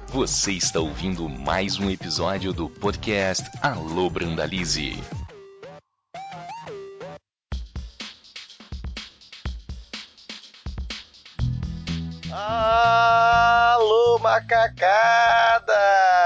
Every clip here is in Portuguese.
Você está ouvindo mais um episódio do podcast Alô Brandalize. Alô macacada!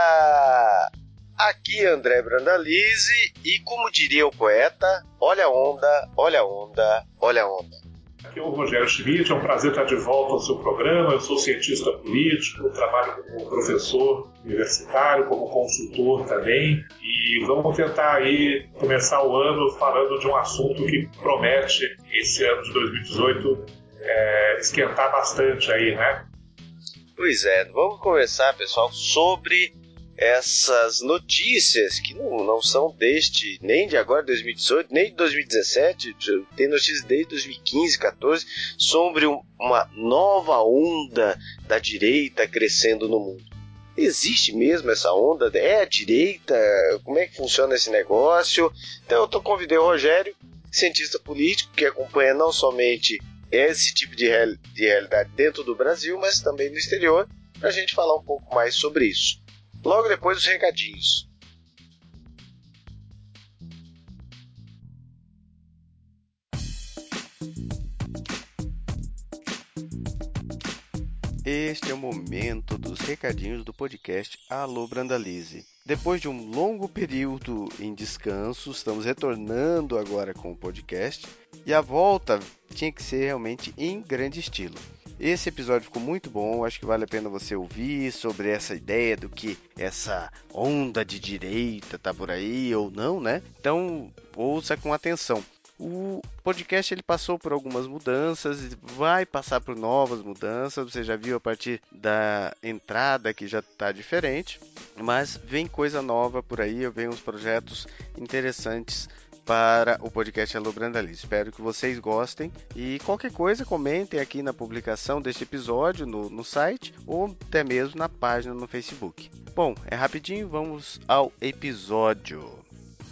Aqui André Brandalize e, como diria o poeta, olha a onda, olha a onda, olha a onda. Aqui é o Rogério Schmidt, é um prazer estar de volta ao seu programa. Eu sou cientista político, trabalho como professor universitário, como consultor também. E vamos tentar aí começar o ano falando de um assunto que promete, esse ano de 2018, esquentar bastante aí, né? Pois é, vamos conversar, pessoal, sobre essas notícias que não são nem de agora, 2018, nem de 2017, tem notícias desde 2015, 2014, sobre uma nova onda da direita crescendo no mundo. Existe mesmo essa onda? É a direita? Como é que funciona esse negócio? Então eu convidei o Rogério, cientista político, que acompanha não somente esse tipo de realidade dentro do Brasil, mas também no exterior, para a gente falar um pouco mais sobre isso. Logo depois os recadinhos. Este é o momento dos recadinhos do podcast Alô Brandalize. Depois de um longo período em descanso, estamos retornando agora com o podcast e a volta tinha que ser realmente em grande estilo. Esse episódio ficou muito bom, acho que vale a pena você ouvir sobre essa ideia do que essa onda de direita tá por aí ou não, né? Então, ouça com atenção. O podcast ele passou por algumas mudanças, vai passar por novas mudanças, você já viu a partir da entrada que já está diferente, mas vem coisa nova por aí, eu venho uns projetos interessantes para o podcast Alô Brandalize. Espero que vocês gostem e qualquer coisa comentem aqui na publicação deste episódio no site ou até mesmo na página no Facebook. Bom, é rapidinho, vamos ao episódio.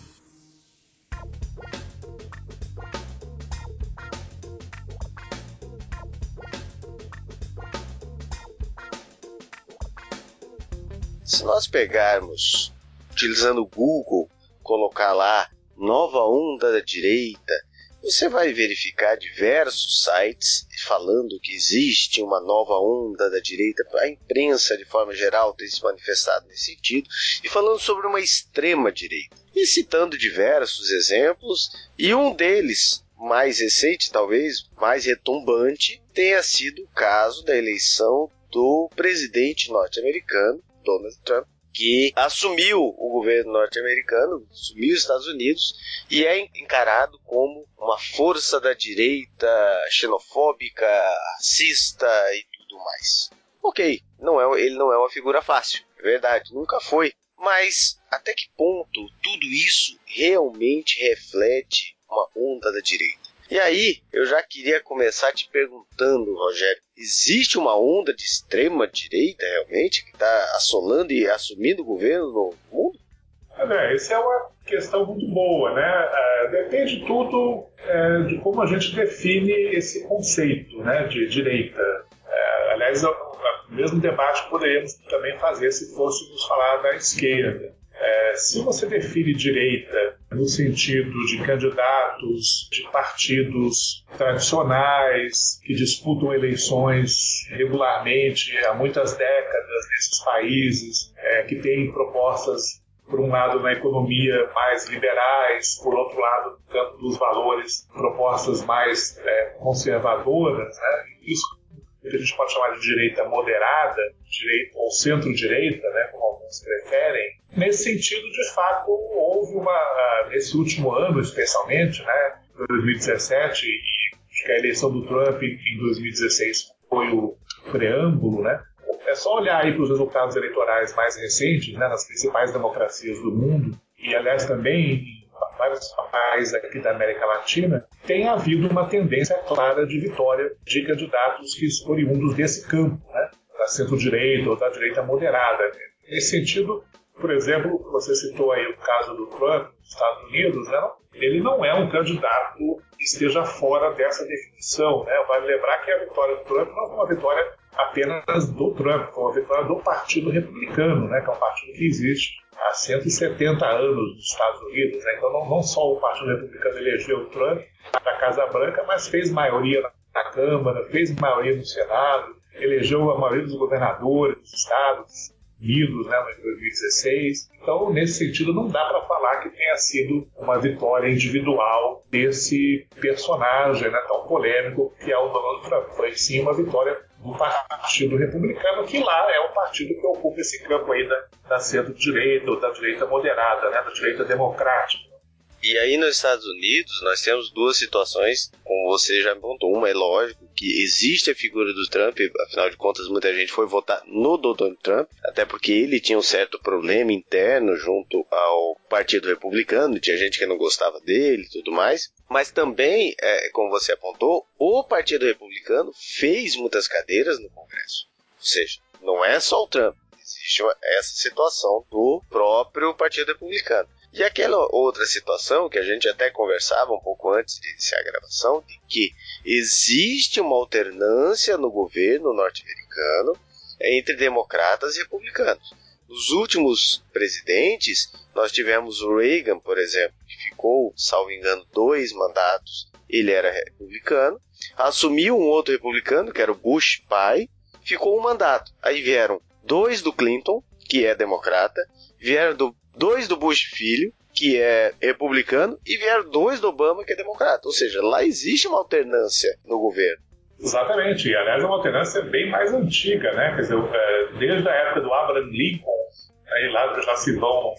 Se nós pegarmos, utilizando o Google, colocar lá nova onda da direita, você vai verificar diversos sites falando que existe uma nova onda da direita. A imprensa, de forma geral, tem se manifestado nesse sentido, e falando sobre uma extrema direita. E citando diversos exemplos, e um deles, mais recente, talvez mais retumbante, tenha sido o caso da eleição do presidente norte-americano, Donald Trump, que assumiu o governo norte-americano, assumiu os Estados Unidos e é encarado como uma força da direita xenofóbica, racista e tudo mais. Ok, ele não é uma figura fácil, é verdade, nunca foi. Mas até que ponto tudo isso realmente reflete uma onda da direita? E aí, eu já queria começar te perguntando, Rogério, existe uma onda de extrema direita realmente que está assolando e assumindo o governo no mundo? Essa é uma questão muito boa, né? Depende tudo de como a gente define esse conceito, né, de direita. Aliás, o mesmo debate poderíamos também fazer se fôssemos falar da esquerda. Se você define direita no sentido de candidatos de partidos tradicionais que disputam eleições regularmente há muitas décadas nesses países, que têm propostas, por um lado, na economia mais liberais, por outro lado, no campo dos valores, propostas mais conservadoras, né? Isso que a gente pode chamar de direita moderada, direita ou centro-direita, né, como alguns preferem. Nesse sentido, de fato, houve nesse último ano, especialmente, né, 2017, e acho que a eleição do Trump em 2016 foi o preâmbulo, né? É só olhar aí para os resultados eleitorais mais recentes, né, nas principais democracias do mundo, e aliás também em vários países aqui da América Latina, tem havido uma tendência clara de vitória de candidatos que oriundos desse campo, né, da centro-direita ou da direita moderada. Nesse sentido, por exemplo, você citou aí o caso do Trump nos Estados Unidos, né? Ele não é um candidato que esteja fora dessa definição, né? Vale lembrar que a vitória do Trump não é uma vitória apenas do Trump, foi uma vitória do Partido Republicano, né, que é um partido que existe há 170 anos nos Estados Unidos. Né? Então não só o Partido Republicano elegeu o Trump da Casa Branca, mas fez maioria na Câmara, fez maioria no Senado, elegeu a maioria dos governadores dos Estados Unidos, né, em 2016. Então, nesse sentido, não dá para falar que tenha sido uma vitória individual desse personagem, né, tão polêmico que é o Donald Trump. Foi sim uma vitória do Partido Republicano, que lá é o partido que ocupa esse campo aí da centro-direita ou da direita moderada, né, da direita democrática. E aí nos Estados Unidos nós temos duas situações, como você já me contou. Uma é lógico que existe a figura do Trump, afinal de contas muita gente foi votar no Donald Trump, até porque ele tinha um certo problema interno junto ao Partido Republicano, tinha gente que não gostava dele e tudo mais. Mas também, como você apontou, o Partido Republicano fez muitas cadeiras no Congresso. Ou seja, não é só o Trump, existe essa situação do próprio Partido Republicano. E aquela outra situação que a gente até conversava um pouco antes de iniciar a gravação, de que existe uma alternância no governo norte-americano entre democratas e republicanos. Nos últimos presidentes, nós tivemos o Reagan, por exemplo, que ficou, salvo engano, 2 mandatos, ele era republicano, assumiu um outro republicano, que era o Bush pai, ficou 1 mandato. Aí vieram 2 do Clinton, que é democrata, vieram 2 do Bush filho, que é republicano, e vieram 2 do Obama, que é democrata. Ou seja, lá existe uma alternância no governo. Exatamente, e aliás é uma alternância bem mais antiga, né? Quer dizer, desde a época do Abraham Lincoln, aí lá já se vão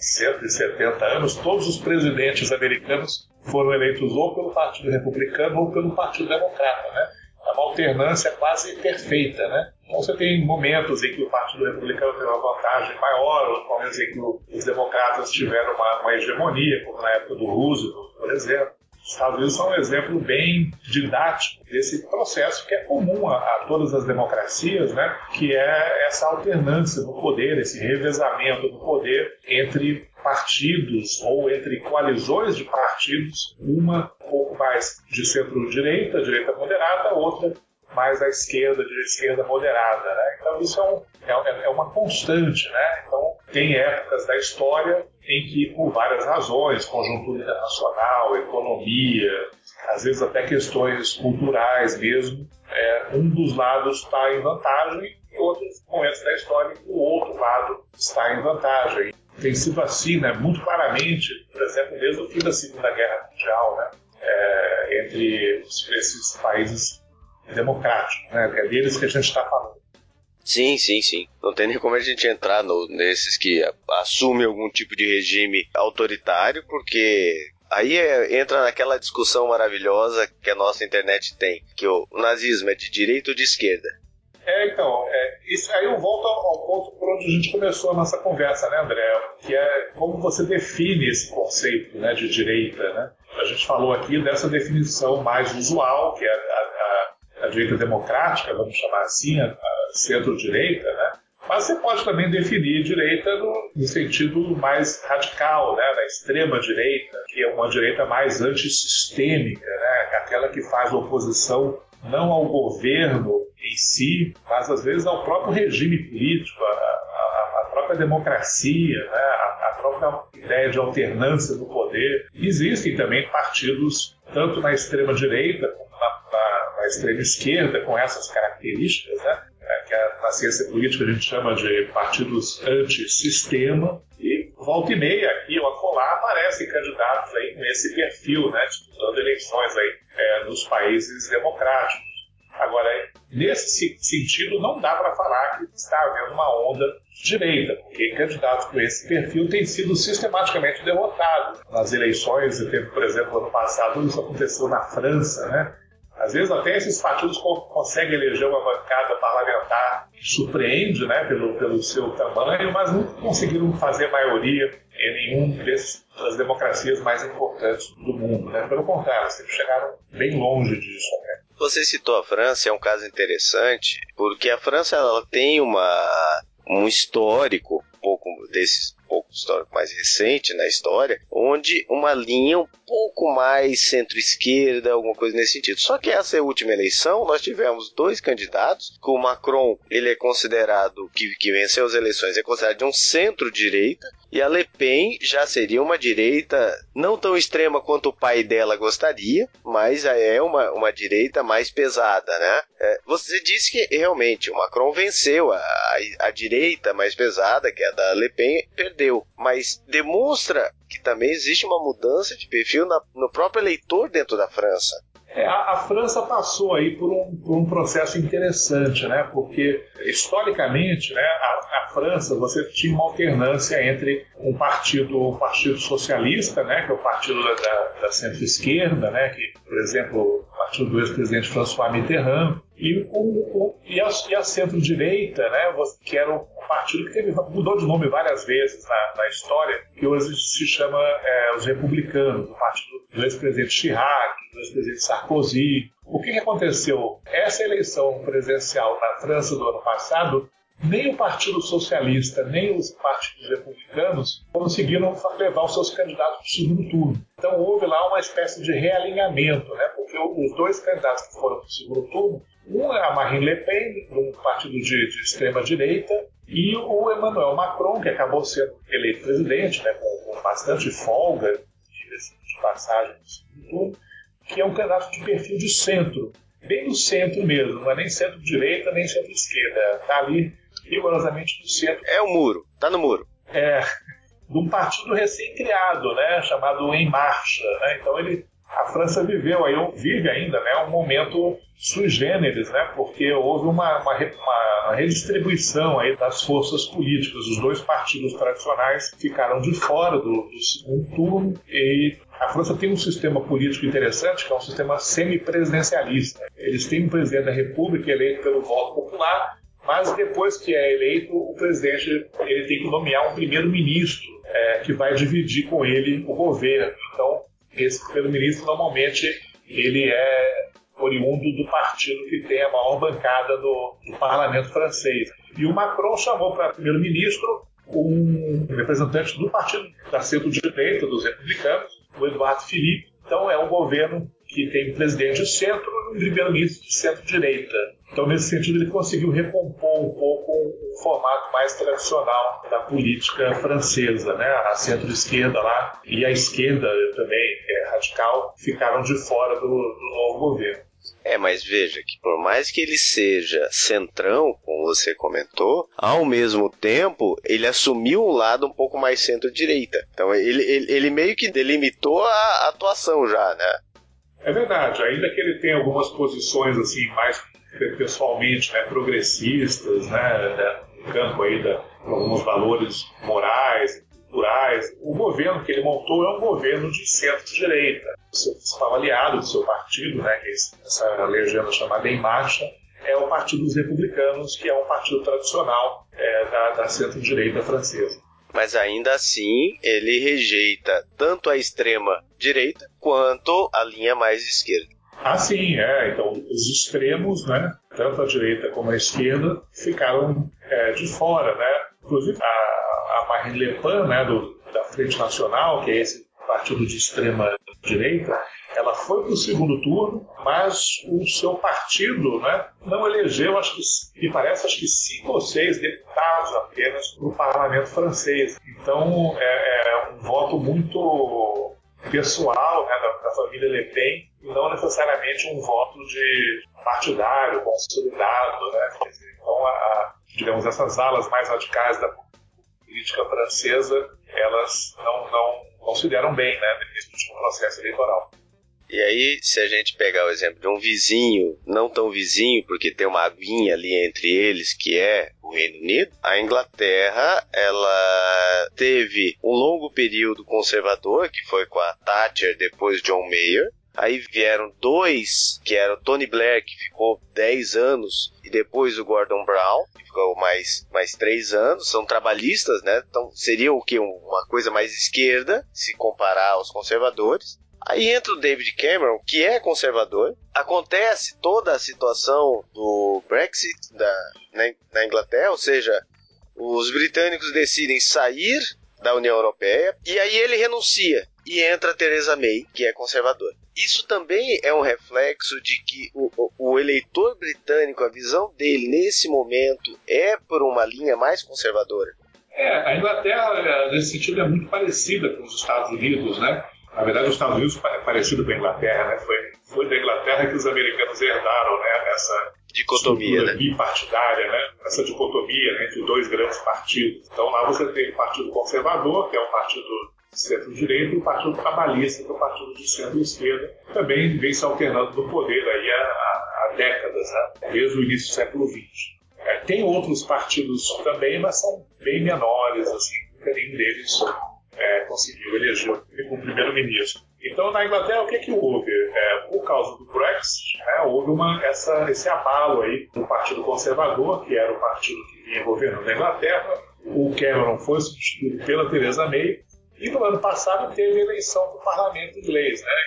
170 anos, todos os presidentes americanos foram eleitos ou pelo Partido Republicano ou pelo Partido Democrata, né? É uma alternância quase perfeita, né? Então você tem momentos em que o Partido Republicano tem uma vantagem maior, outros momentos em que os democratas tiveram uma hegemonia, como na época do Roosevelt, por exemplo. Os Estados Unidos são um exemplo bem didático desse processo que é comum a todas as democracias, né? Que é essa alternância do poder, esse revezamento do poder entre partidos ou entre coalizões de partidos, uma um pouco mais de centro-direita, direita moderada, outra mais à esquerda, de esquerda moderada, né? Então isso é uma constante, né? Então tem épocas da história em que, por várias razões, conjuntura internacional, economia, às vezes até questões culturais mesmo, um dos lados está em vantagem e outros momentos da história em que o outro lado está em vantagem. Tem sido assim, né, muito claramente, por exemplo, desde o fim da Segunda Guerra Mundial, né, entre esses países democráticos, né, é deles que a gente está falando. Sim. Não tem nem como a gente entrar nesses que assumem algum tipo de regime autoritário, porque aí entra naquela discussão maravilhosa que a nossa internet tem, que o nazismo é de direita ou de esquerda. Isso aí eu volto ao ponto por onde a gente começou a nossa conversa, né, André? Que é como você define esse conceito, né, de direita, né? A gente falou aqui dessa definição mais usual, que é a direita democrática, vamos chamar assim, a centro-direita, né? Mas você pode também definir direita no sentido mais radical, né? Da extrema-direita, que é uma direita mais antissistêmica, né? Aquela que faz oposição não ao governo em si, mas às vezes ao próprio regime político, a própria democracia, né? A própria ideia de alternância do poder. Existem também partidos, tanto na extrema-direita como na extrema-esquerda, com essas características, né? Que na ciência política a gente chama de partidos antissistema, e volta e meia, aqui ou acolá, aparecem candidatos aí com esse perfil, né, disputando eleições aí, nos países democráticos. Agora, nesse sentido, não dá para falar que está havendo uma onda de direita, porque candidatos com esse perfil têm sido sistematicamente derrotados. Nas eleições, por exemplo, ano passado, isso aconteceu na França, né? Às vezes até esses partidos conseguem eleger uma bancada parlamentar que surpreende, né, pelo seu tamanho, mas não conseguiram fazer maioria em nenhum das democracias mais importantes do mundo, né? Pelo contrário, sempre chegaram bem longe disso. Né? Você citou a França, é um caso interessante, porque a França ela tem um histórico, um pouco histórico mais recente na história, onde uma linha um pouco pouco mais centro-esquerda, alguma coisa nesse sentido. Só que essa última eleição, nós tivemos 2 candidatos, que o Macron, ele é considerado, que venceu as eleições, é considerado de um centro-direita, e a Le Pen já seria uma direita não tão extrema quanto o pai dela gostaria, mas é uma direita mais pesada, né? Você disse que realmente o Macron venceu, a direita mais pesada, que é a da Le Pen, perdeu, mas demonstra que também existe uma mudança de perfil no próprio eleitor dentro da França. A França passou aí por um processo interessante, né? Porque historicamente, né, a França, você tinha uma alternância entre o partido socialista, né, que é o partido da centro-esquerda, né, que, por exemplo, o partido do ex-presidente François Mitterrand, e a centro-direita, né, que era o partido que mudou de nome várias vezes na história, que hoje se chama os republicanos, o partido do ex-presidente Chirac, do ex-presidente Sarkozy. O que aconteceu? Essa eleição presidencial na França do ano passado, nem o Partido Socialista, nem os partidos republicanos conseguiram levar os seus candidatos para o segundo turno. Então houve lá uma espécie de realinhamento, né? Porque os 2 candidatos que foram para o segundo turno, um é a Marine Le Pen, de um partido de extrema-direita, e o Emmanuel Macron, que acabou sendo eleito presidente, né, com bastante folga de passagem no segundo turno, que é um candidato de perfil de centro, bem no centro mesmo, não é nem centro-direita, nem centro-esquerda, está ali rigorosamente no centro. É o muro, está no muro. De um partido recém-criado, né, chamado Em Marcha. Né? Então a França vive ainda, né, um momento sui generis, né, porque houve uma redistribuição aí das forças políticas. Os 2 partidos tradicionais ficaram de fora do segundo turno, e a França tem um sistema político interessante, que é um sistema semipresidencialista. Eles têm um presidente da República eleito pelo voto popular, mas depois que é eleito, o presidente ele tem que nomear um primeiro-ministro que vai dividir com ele o governo. Então, esse primeiro-ministro, normalmente, ele é oriundo do partido que tem a maior bancada do parlamento francês. E o Macron chamou para primeiro-ministro um representante do partido da centro-direita, dos republicanos, o Edouard Philippe. Então, é um governo que tem um presidente de centro e um primeiro-ministro de centro-direita. Então, nesse sentido, ele conseguiu recompor um pouco o formato mais tradicional da política francesa, né? A centro-esquerda lá e a esquerda também, radical, ficaram de fora do novo governo. Mas veja que por mais que ele seja centrão, como você comentou, ao mesmo tempo ele assumiu um lado um pouco mais centro-direita. Então ele meio que delimitou a atuação já, né? É verdade, ainda que ele tenha algumas posições assim mais pessoalmente, né, progressistas, né, no campo aí de alguns valores morais, culturais, o governo que ele montou é um governo de centro-direita. O seu principal aliado do seu partido, né, que é essa legenda chamada Em Marcha, é o Partido dos Republicanos, que é um partido tradicional da centro-direita francesa. Mas ainda assim, ele rejeita tanto a extrema-direita quanto a linha mais esquerda. Sim, então os extremos, né, tanto a direita como a esquerda, ficaram de fora, né? Inclusive a Marine Le Pen, né, da Frente Nacional, que é esse partido de extrema direita, ela foi para o segundo turno, mas o seu partido, né, não elegeu, acho que 5 ou 6 deputados apenas para o parlamento francês. Então é um voto muito pessoal, né, da família Le Pen, e não necessariamente um voto de partidário, consolidado. Né? Então, digamos, essas alas mais radicais da política francesa, elas não se deram bem, né, nesse último processo eleitoral. E aí, se a gente pegar o exemplo de um vizinho, não tão vizinho, porque tem uma aguinha ali entre eles, que é o Reino Unido, a Inglaterra, ela teve um longo período conservador, que foi com a Thatcher, depois John Major. Aí vieram 2, que era o Tony Blair, que ficou 10 anos, e depois o Gordon Brown, que ficou mais 3 anos. São trabalhistas, né? Então seria o quê? Uma coisa mais esquerda, se comparar aos conservadores. Aí entra o David Cameron, que é conservador. Acontece toda a situação do Brexit na Inglaterra, ou seja, os britânicos decidem sair da União Europeia, e aí ele renuncia. e entra a Theresa May, que é conservadora. Isso também é um reflexo de que o eleitor britânico, a visão dele nesse momento é por uma linha mais conservadora. A Inglaterra, nesse sentido, é muito parecida com os Estados Unidos, né? Na verdade, os Estados Unidos é parecido com a Inglaterra, né? Foi da Inglaterra que os americanos herdaram, né? Essa dicotomia, né? Bipartidária, né? Essa dicotomia, né, entre dois grandes partidos. Então lá você tem o Partido Conservador, que é um partido de centro-direita, e o Partido Trabalhista, que é um partido de centro-esquerda, que também vem se alternando no poder aí há décadas, né? Desde o início do século XX. Tem outros partidos também, mas são bem menores, assim, nunca nenhum deles conseguiu eleger um primeiro-ministro. Então, na Inglaterra, o que houve? Por causa do Brexit, houve esse abalo aí do Partido Conservador, que era o partido que vinha governando na Inglaterra. O Cameron foi substituído pela Theresa May, e no ano passado teve a eleição do parlamento inglês, né?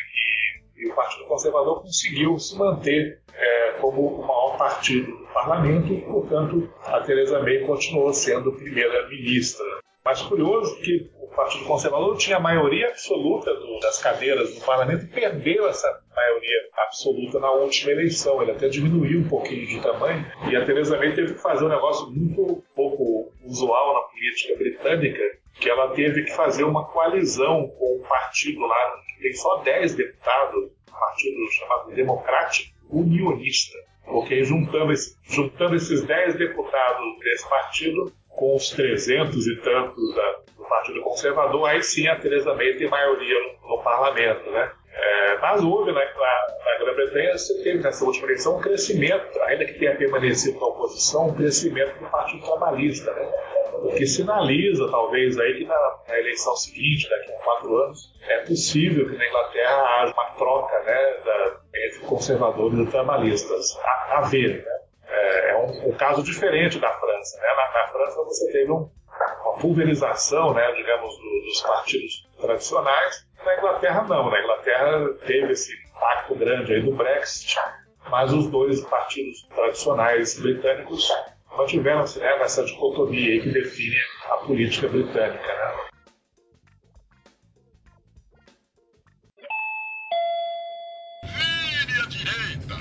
E o Partido Conservador conseguiu se manter como o maior partido do parlamento, e, portanto, a Theresa May continuou sendo primeira-ministra. Mas curioso que o Partido Conservador tinha a maioria absoluta das cadeiras no parlamento e perdeu essa maioria absoluta na última eleição. Ele até diminuiu um pouquinho de tamanho, e a Theresa May teve que fazer um negócio muito pouco usual na política britânica, que ela teve que fazer uma coalizão com um partido lá que tem só 10 deputados, um partido chamado Democrático Unionista, porque juntando esses 10 deputados desse partido com os 300 e tantos do Partido Conservador, aí sim a Theresa May tem maioria no parlamento, né? Mas houve na Grã-Bretanha, você teve nessa última eleição um crescimento, ainda que tenha permanecido na oposição, um crescimento do Partido Trabalhista, né? O que sinaliza, talvez, aí, que na eleição seguinte, daqui a 4 anos, é possível que na Inglaterra haja uma troca, né, entre conservadores e trabalhistas. A ver, né? É um caso diferente da França, né? Na França você teve uma pulverização, né, digamos, dos partidos tradicionais. Na Inglaterra não. Na Inglaterra teve esse impacto grande aí do Brexit, mas os dois partidos tradicionais britânicos mantiveram-se, né, nessa dicotomia aí que define a política britânica, né? Vire à direita!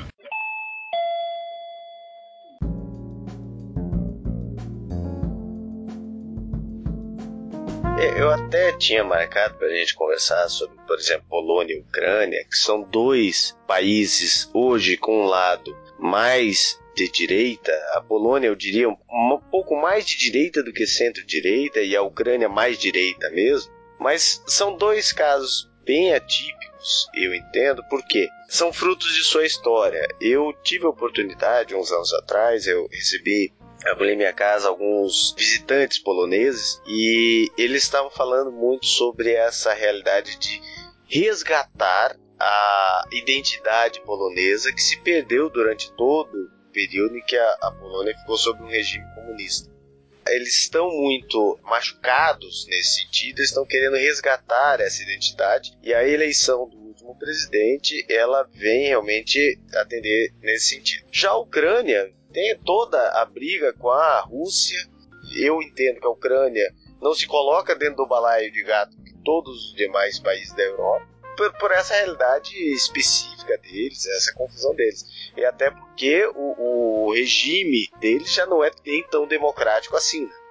Eu até tinha marcado para a gente conversar sobre, por exemplo, Polônia e Ucrânia, que são dois países hoje com um lado mais de direita. A Polônia, eu diria, um pouco mais de direita do que centro-direita, e a Ucrânia mais direita mesmo. Mas são dois casos bem atípicos, eu entendo, porque são frutos de sua história. Eu tive a oportunidade, uns anos atrás, eu abri minha casa alguns visitantes poloneses, e eles estavam falando muito sobre essa realidade de resgatar a identidade polonesa que se perdeu durante todo o período em que a Polônia ficou sob um regime comunista. Eles estão muito machucados nesse sentido, eles estão querendo resgatar essa identidade, e a eleição do último presidente, ela vem realmente atender nesse sentido. Já a Ucrânia tem toda a briga com a Rússia. Eu entendo que a Ucrânia não se coloca dentro do balaio de gato de todos os demais países da Europa, por essa realidade específica deles, essa confusão deles. E até porque o regime deles já não é nem tão democrático assim, né?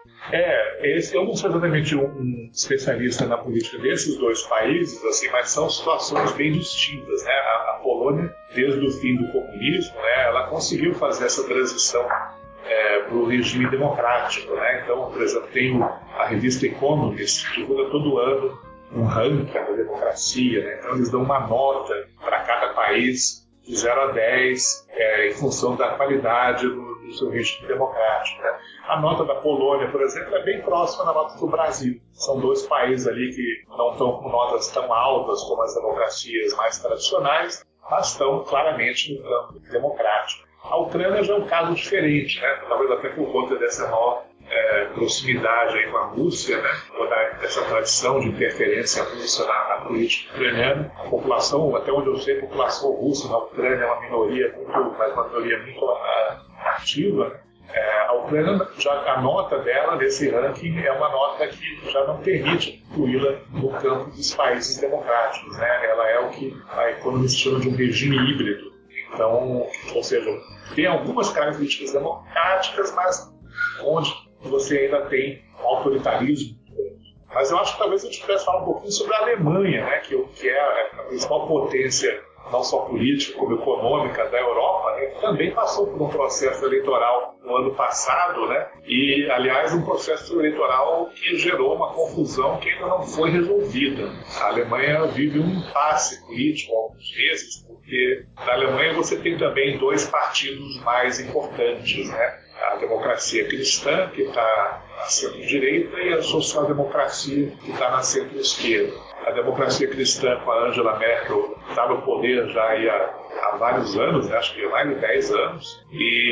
Eu não sou exatamente um especialista na política desses dois países, assim, mas são situações bem distintas, né? A Polônia, desde o fim do comunismo, né, ela conseguiu fazer essa transição para o regime democrático, né? Então, por exemplo, tem a revista Economist, que divulga todo ano um ranking da democracia, né? Então eles dão uma nota para cada país de 0 a 10 em função da qualidade do seu regime democrático, né? A nota da Polônia, por exemplo, é bem próxima da nota do Brasil. São dois países ali que não estão com notas tão altas como as democracias mais tradicionais, mas estão claramente no campo democrático. A Ucrânia já é um caso diferente, né? Talvez até por conta dessa maior proximidade aí com a Rússia, né? Toda essa tradição de interferência russa na política ucraniana. A população, até onde eu sei, a população russa na Ucrânia é uma minoria muito ativa, né? A já a nota dela nesse ranking é uma nota que já não permite incluí-la no campo dos países democráticos, né? Ela é o que a economista chama de um regime híbrido. Então, ou seja, tem algumas características democráticas, mas onde você ainda tem autoritarismo. Mas eu acho que talvez a gente pudesse falar um pouquinho sobre a Alemanha, né, que é a principal potência, não só política como econômica da Europa, né, que também passou por um processo eleitoral no ano passado, né, e, aliás, um processo eleitoral que gerou uma confusão que ainda não foi resolvida. A Alemanha vive um impasse político há alguns meses, porque na Alemanha você tem também dois partidos mais importantes, né? A democracia cristã, que está na centro-direita, e a social-democracia, que está na centro-esquerda. A democracia cristã, com a Angela Merkel, está no poder já há vários anos, né? Acho que há mais de 10 anos,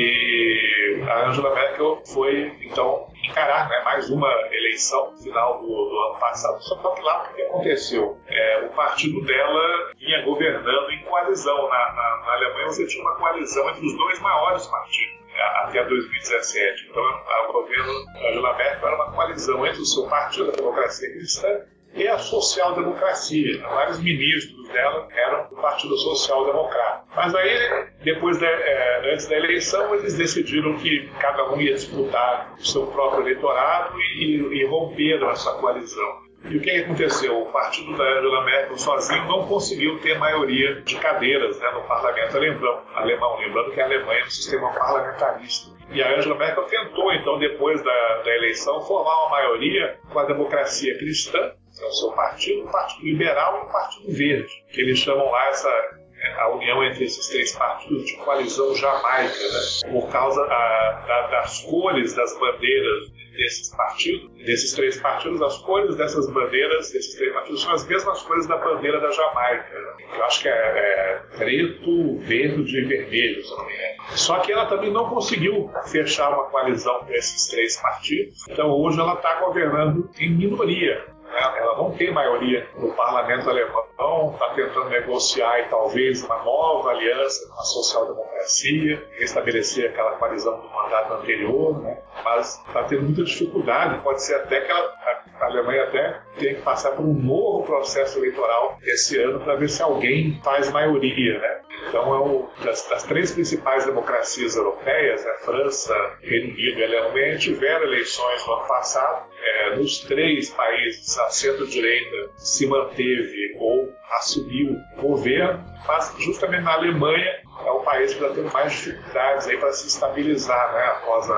e a Angela Merkel foi, então, encarar, né, mais uma eleição no final do ano passado. Só que lá o que aconteceu? O partido dela vinha governando em coalizão. Na Alemanha você tinha uma coalizão entre os dois maiores partidos até 2017. Então, o governo da Angela Merkel era uma coalizão entre o seu partido, a Democracia Cristã, e a social-democracia. Vários ministros dela eram do Partido Social-Democrata. Mas aí, antes da eleição, eles decidiram que cada um ia disputar o seu próprio eleitorado e romperam essa coalizão. E o que aconteceu? O partido da Angela Merkel sozinho não conseguiu ter maioria de cadeiras, né, no parlamento alemão. Lembrando que a Alemanha é um sistema parlamentarista. E a Angela Merkel tentou, então, depois da eleição, formar uma maioria com a Democracia Cristã, que é o seu partido, o Partido Liberal e o Partido Verde, que eles chamam lá a união entre esses três partidos de coalizão jamaica, né? Por causa das cores das bandeiras desses três partidos, as cores dessas bandeiras desses três partidos são as mesmas cores da bandeira da Jamaica, né? Eu acho que é preto, verde e vermelho, se não me engano. Só que ela também não conseguiu fechar uma coalizão com esses três partidos, então hoje ela está governando em minoria. Ela não tem maioria no parlamento alemão, está tentando negociar e talvez uma nova aliança com a social-democracia, restabelecer aquela coalizão do mandato anterior, né? Mas está tendo muita dificuldade. Pode ser até que a Alemanha até tenha que passar por um novo processo eleitoral esse ano para ver se alguém faz maioria, né? Então, das três principais democracias europeias, a França, Reino Unido e a Alemanha, tiveram eleições no ano passado. Nos três países, a centro-direita se manteve ou assumiu o governo, mas justamente na Alemanha é o país que está tendo mais dificuldades para se estabilizar, né, após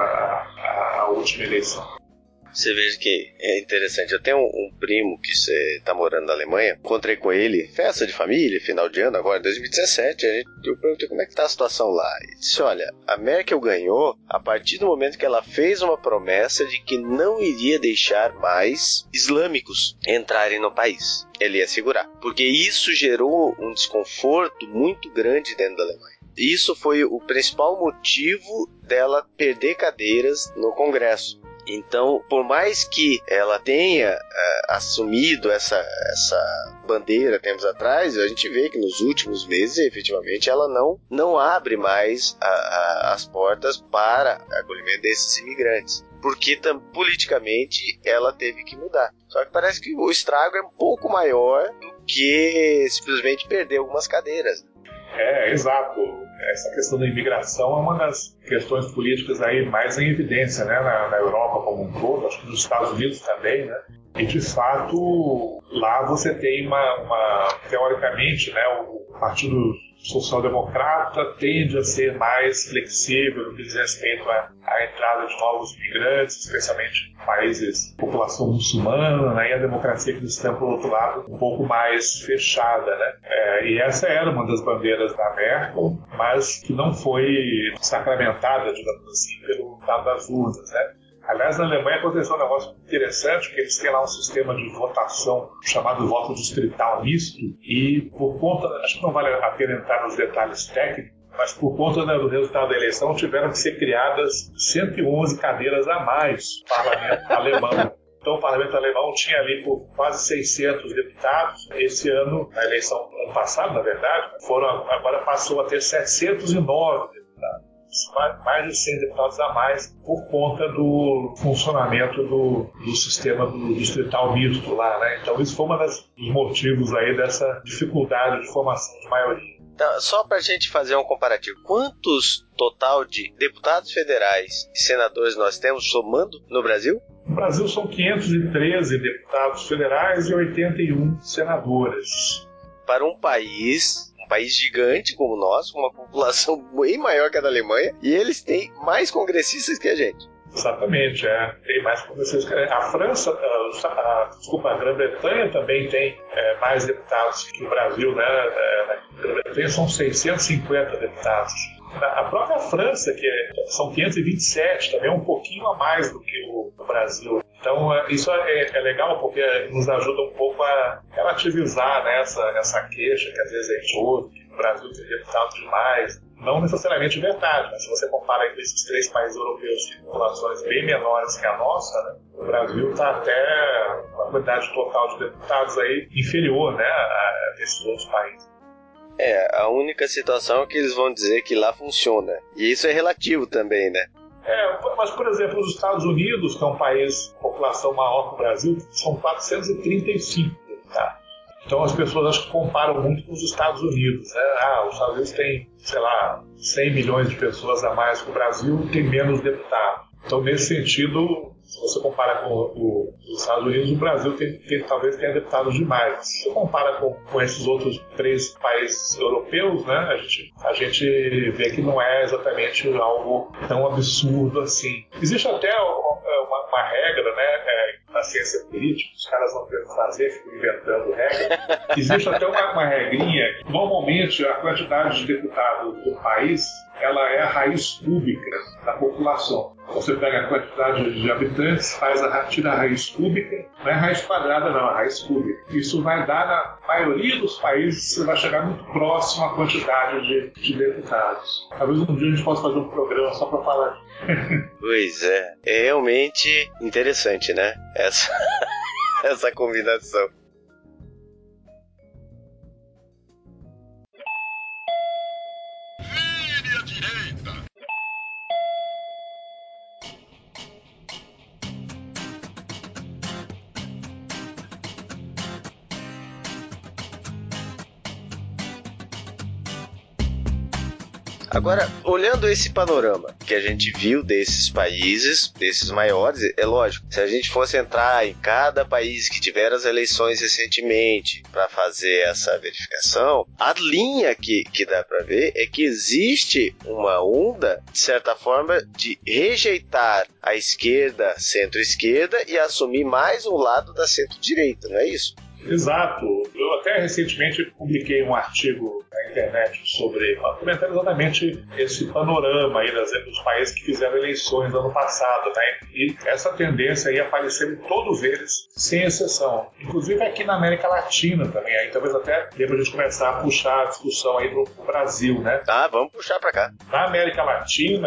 a última eleição. Você veja que é interessante. Eu tenho um primo que está morando na Alemanha. Encontrei com ele, festa de família, final de ano, agora 2017. Eu perguntei como é que está a situação lá. Ele disse, olha, a Merkel ganhou a partir do momento que ela fez uma promessa de que não iria deixar mais islâmicos entrarem no país. Ele ia segurar. Porque isso gerou um desconforto muito grande dentro da Alemanha. Isso foi o principal motivo dela perder cadeiras no Congresso. Então, por mais que ela tenha assumido essa bandeira tempos atrás, a gente vê que nos últimos meses, efetivamente, ela não abre mais as portas para o acolhimento desses imigrantes. Porque politicamente ela teve que mudar. Só que parece que o estrago é um pouco maior do que simplesmente perder algumas cadeiras. Exato. Essa questão da imigração é uma das questões políticas aí mais em evidência, né, na Europa como um todo, acho que nos Estados Unidos também, né? E de fato lá você tem teoricamente, né, o Partido Social-Democrata tende a ser mais flexível no que diz respeito à entrada de novos imigrantes, especialmente países de população muçulmana, né, e a democracia cristã, por outro lado, um pouco mais fechada, né? E essa era uma das bandeiras da Merkel, mas que não foi sacramentada, digamos assim, pelo resultado das urnas, né? Aliás, na Alemanha aconteceu um negócio interessante, porque eles têm lá um sistema de votação chamado voto distrital misto, e por conta, acho que não vale a pena entrar nos detalhes técnicos, mas por conta do resultado da eleição tiveram que ser criadas 111 cadeiras a mais no parlamento alemão. Então o parlamento alemão tinha ali por quase 600 deputados. Esse ano, na eleição ano passado, na verdade, agora passou a ter 709 deputados. mais de 100 deputados a mais por conta do funcionamento do sistema do distrital misto lá, né? Então isso foi um dos motivos aí dessa dificuldade de formação de maioria. Então, só para a gente fazer um comparativo, quantos total de deputados federais e senadores nós temos somando no Brasil? No Brasil são 513 deputados federais e 81 senadores. Para um país gigante como o nosso, com uma população bem maior que a da Alemanha, e eles têm mais congressistas que a gente. Exatamente, tem mais congressistas que a gente. A França, a Grã-Bretanha também tem mais deputados que o Brasil, né? Na Grã-Bretanha são 650 deputados. A própria França, são 527, também é um pouquinho a mais do que o Brasil. Então, isso é legal porque nos ajuda um pouco a relativizar, né, essa queixa que às vezes a gente ouve, que o Brasil tem deputado demais. Não necessariamente verdade, mas se você compara com esses 3 países europeus que têm populações bem menores que a nossa, né, o Brasil está até uma quantidade total de deputados aí inferior, né, a esses outros países. A única situação é que eles vão dizer que lá funciona. E isso é relativo também, né? Mas, por exemplo, os Estados Unidos, que é um país com população maior que o Brasil, são 435 deputados. Então as pessoas acho que comparam muito com os Estados Unidos, né? Os Estados Unidos têm, 100 milhões de pessoas a mais que o Brasil, tem menos deputados. Então, nesse sentido, se você compara com os Estados Unidos, o Brasil talvez tenha deputados demais. Se você compara com esses outros 3 países europeus, né, a gente vê que não é exatamente algo tão absurdo assim. Existe até uma regra, né, na ciência política, os caras não querem fazer, ficam inventando regra. Existe até uma regrinha que, normalmente, a quantidade de deputados do país ela é a raiz cúbica da população. Você pega a quantidade de habitantes, tira a raiz cúbica, não é a raiz quadrada não, a raiz cúbica. Isso vai dar, na maioria dos países, você vai chegar muito próximo à quantidade de deputados. Talvez um dia a gente possa fazer um programa só para falar. Pois é realmente interessante, né? Essa combinação. Agora, olhando esse panorama que a gente viu desses países, desses maiores, é lógico, se a gente fosse entrar em cada país que tiver as eleições recentemente para fazer essa verificação, a linha que dá para ver é que existe uma onda, de certa forma, de rejeitar a esquerda, centro-esquerda e assumir mais um lado da centro-direita, não é isso? Exato. Eu até recentemente publiquei um artigo na internet comentando exatamente esse panorama aí dos países que fizeram eleições no ano passado, né? E essa tendência aí apareceu em todos eles, sem exceção. Inclusive aqui na América Latina também. Aí talvez até deva a gente começar a puxar a discussão aí pro Brasil, né? Vamos puxar para cá. Na América Latina,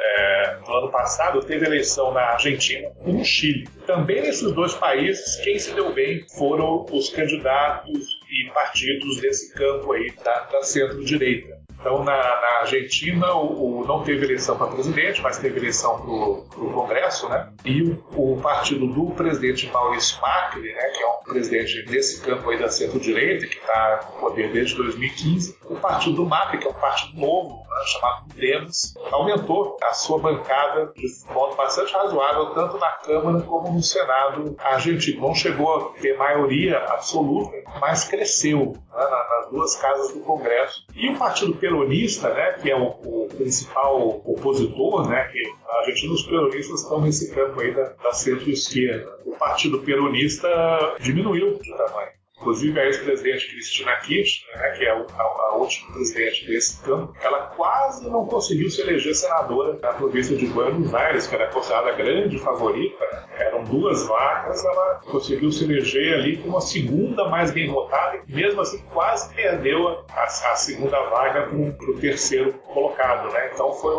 no ano passado, teve eleição na Argentina e no Chile. Também nesses 2 países, quem se deu bem foram os candidatos e partidos desse campo aí da centro-direita. Então, na Argentina, não teve eleição para presidente, mas teve eleição para o Congresso, né? E o partido do presidente Maurício Macri, né, que é um presidente desse campo aí da centro-direita, que está no poder desde 2015, o partido do Macri, que é um partido novo, né, chamado Podemos, aumentou a sua bancada de modo bastante razoável, tanto na Câmara como no Senado argentino. Não chegou a ter maioria absoluta, mas cresceu, né, nas 2 casas do Congresso. E o partido peronista, né, que é o principal opositor, né, que a Argentina, os peronistas estão nesse campo aí da centro-esquerda. O partido peronista diminuiu de tamanho. Inclusive a ex-presidente Cristina Kirchner, né, que é a última presidente desse campo, ela quase não conseguiu se eleger senadora na província de Buenos Aires, que era considerada a grande favorita. Eram 2 vagas, ela conseguiu se eleger ali com a segunda mais bem votada e mesmo assim quase perdeu a segunda vaga para o terceiro colocado, né? Então foi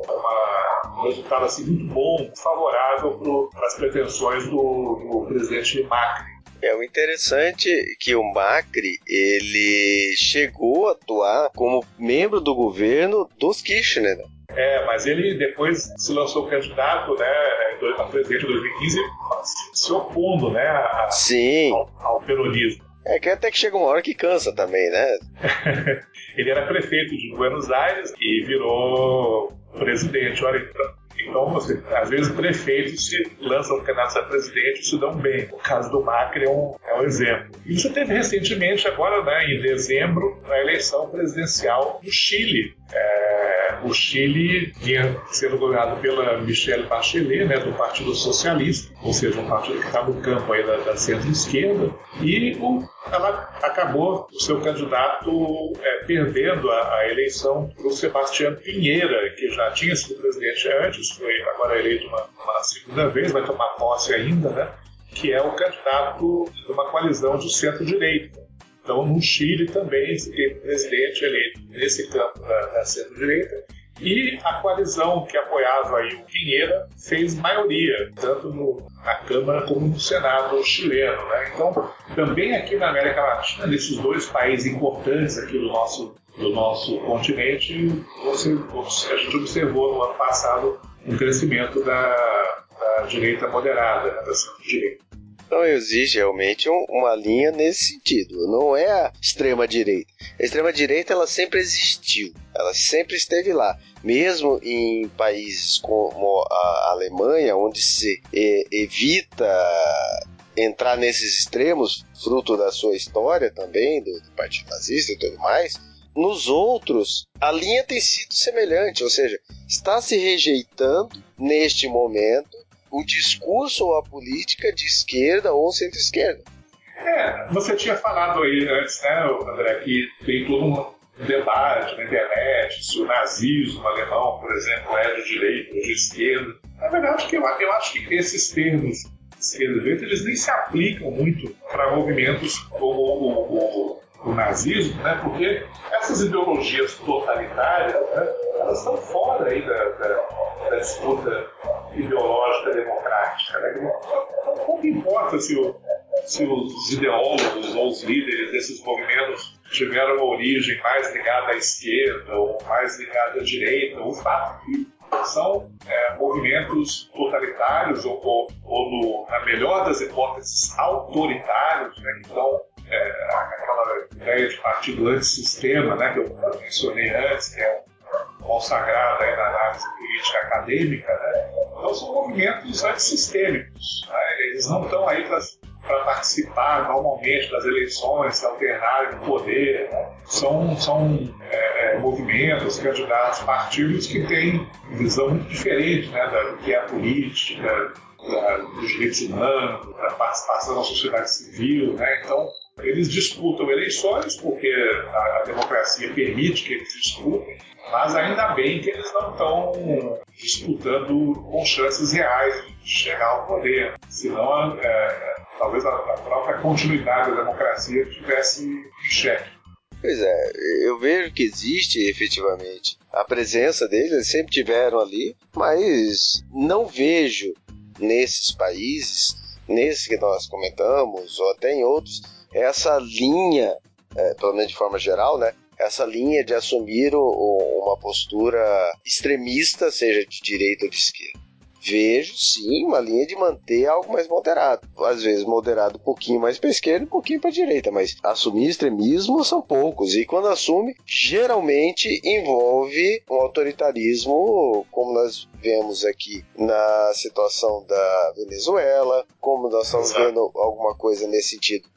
um resultado assim, muito bom, favorável para as pretensões do presidente Macri. O interessante é que o Macri, ele chegou a atuar como membro do governo dos Kirchner. Mas ele depois se lançou candidato, né, a presidente em 2015, se opondo, né, ao peronismo. Que até que chega uma hora que cansa também, né? Ele era prefeito de Buenos Aires e virou presidente. Olha, então, às vezes, prefeitos se lançam candidatos a presidente e se dão bem. O caso do Macri é um exemplo. Isso teve recentemente, agora, né, em dezembro, na eleição presidencial do Chile. O Chile vinha sendo governado pela Michelle Bachelet, né, do Partido Socialista, ou seja, um partido que está no campo aí da centro-esquerda, e ela acabou, o seu candidato, perdendo a eleição para o Sebastián Piñera, que já tinha sido presidente antes, foi agora eleito uma segunda vez, vai tomar posse ainda, né, que é o candidato de uma coalizão de centro-direita. Então, no Chile também se tem presidente eleito nesse campo da centro-direita, e a coalizão que apoiava aí o Piñera fez maioria, tanto na Câmara como no Senado chileno, né? Então, também aqui na América Latina, nesses dois países importantes aqui do nosso continente, a gente observou no ano passado um crescimento da direita moderada, né, da centro-direita. Então existe realmente uma linha nesse sentido. Não é a extrema-direita. A extrema-direita ela sempre existiu. Ela sempre esteve lá. Mesmo em países como a Alemanha, onde se evita entrar nesses extremos, fruto da sua história também, do Partido Nazista e tudo mais, nos outros, a linha tem sido semelhante. Ou seja, está se rejeitando, neste momento, o discurso ou a política de esquerda ou centro-esquerda. Você tinha falado aí antes, né, André, que tem todo um debate na internet se o nazismo alemão, por exemplo, é de direita ou de esquerda. Na verdade, eu acho que esses termos esquerda e direita, eles nem se aplicam muito para movimentos como o nazismo, né, porque essas ideologias totalitárias, né, elas estão fora aí da disputa ideológica democrática, né? Então, pouco importa se os ideólogos ou os líderes desses movimentos tiveram uma origem mais ligada à esquerda ou mais ligada à direita. O fato é que são movimentos totalitários ou na melhor das hipóteses, autoritários, né? Então, aquela ideia de partido antissistema, né, que eu mencionei antes, que é consagrada aí na análise política acadêmica, né? Então são movimentos antissistêmicos, né? Eles não estão aí para participar normalmente das eleições, se alternarem no poder, né? São movimentos, candidatos, partidos que têm visão muito diferente, né, do que é a política, dos direitos humanos, da participação na sociedade civil, né? Então eles disputam eleições porque a democracia permite que eles disputem, mas ainda bem que eles não estão disputando com chances reais de chegar ao poder. Senão, talvez a própria continuidade da democracia estivesse em xeque. Pois é, eu vejo que existe efetivamente a presença deles, eles sempre tiveram ali, mas não vejo nesses países, nesses que nós comentamos, ou até em outros, essa linha, pelo menos de forma geral, né? Essa linha de assumir uma postura extremista, seja de direita ou de esquerda. Vejo, sim, uma linha de manter algo mais moderado. Às vezes moderado um pouquinho mais para a esquerda e um pouquinho para a direita, mas assumir extremismo são poucos. E quando assume, geralmente envolve um autoritarismo, como nós vemos aqui na situação da Venezuela, como nós estamos vendo alguma coisa nesse sentido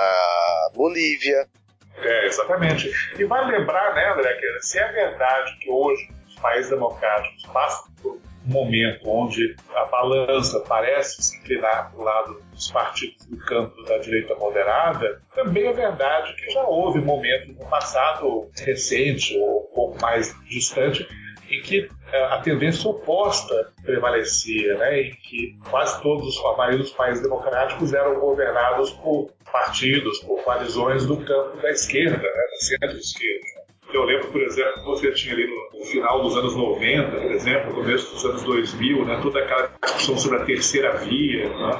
na Bolívia. Exatamente. E vale lembrar, né, André, que se é verdade que hoje os países democráticos passam por um momento onde a balança parece se inclinar para o lado dos partidos do campo da direita moderada, também é verdade que já houve momentos no passado recente ou um pouco mais distante em que a tendência oposta prevalecia, né, em que quase todos os países democráticos eram governados por partidos, por coalizões do campo da esquerda, né, da centro-esquerda. Eu lembro, por exemplo, que você tinha ali no final dos anos 90, por exemplo, no começo dos anos 2000, né, toda aquela discussão sobre a terceira via, né,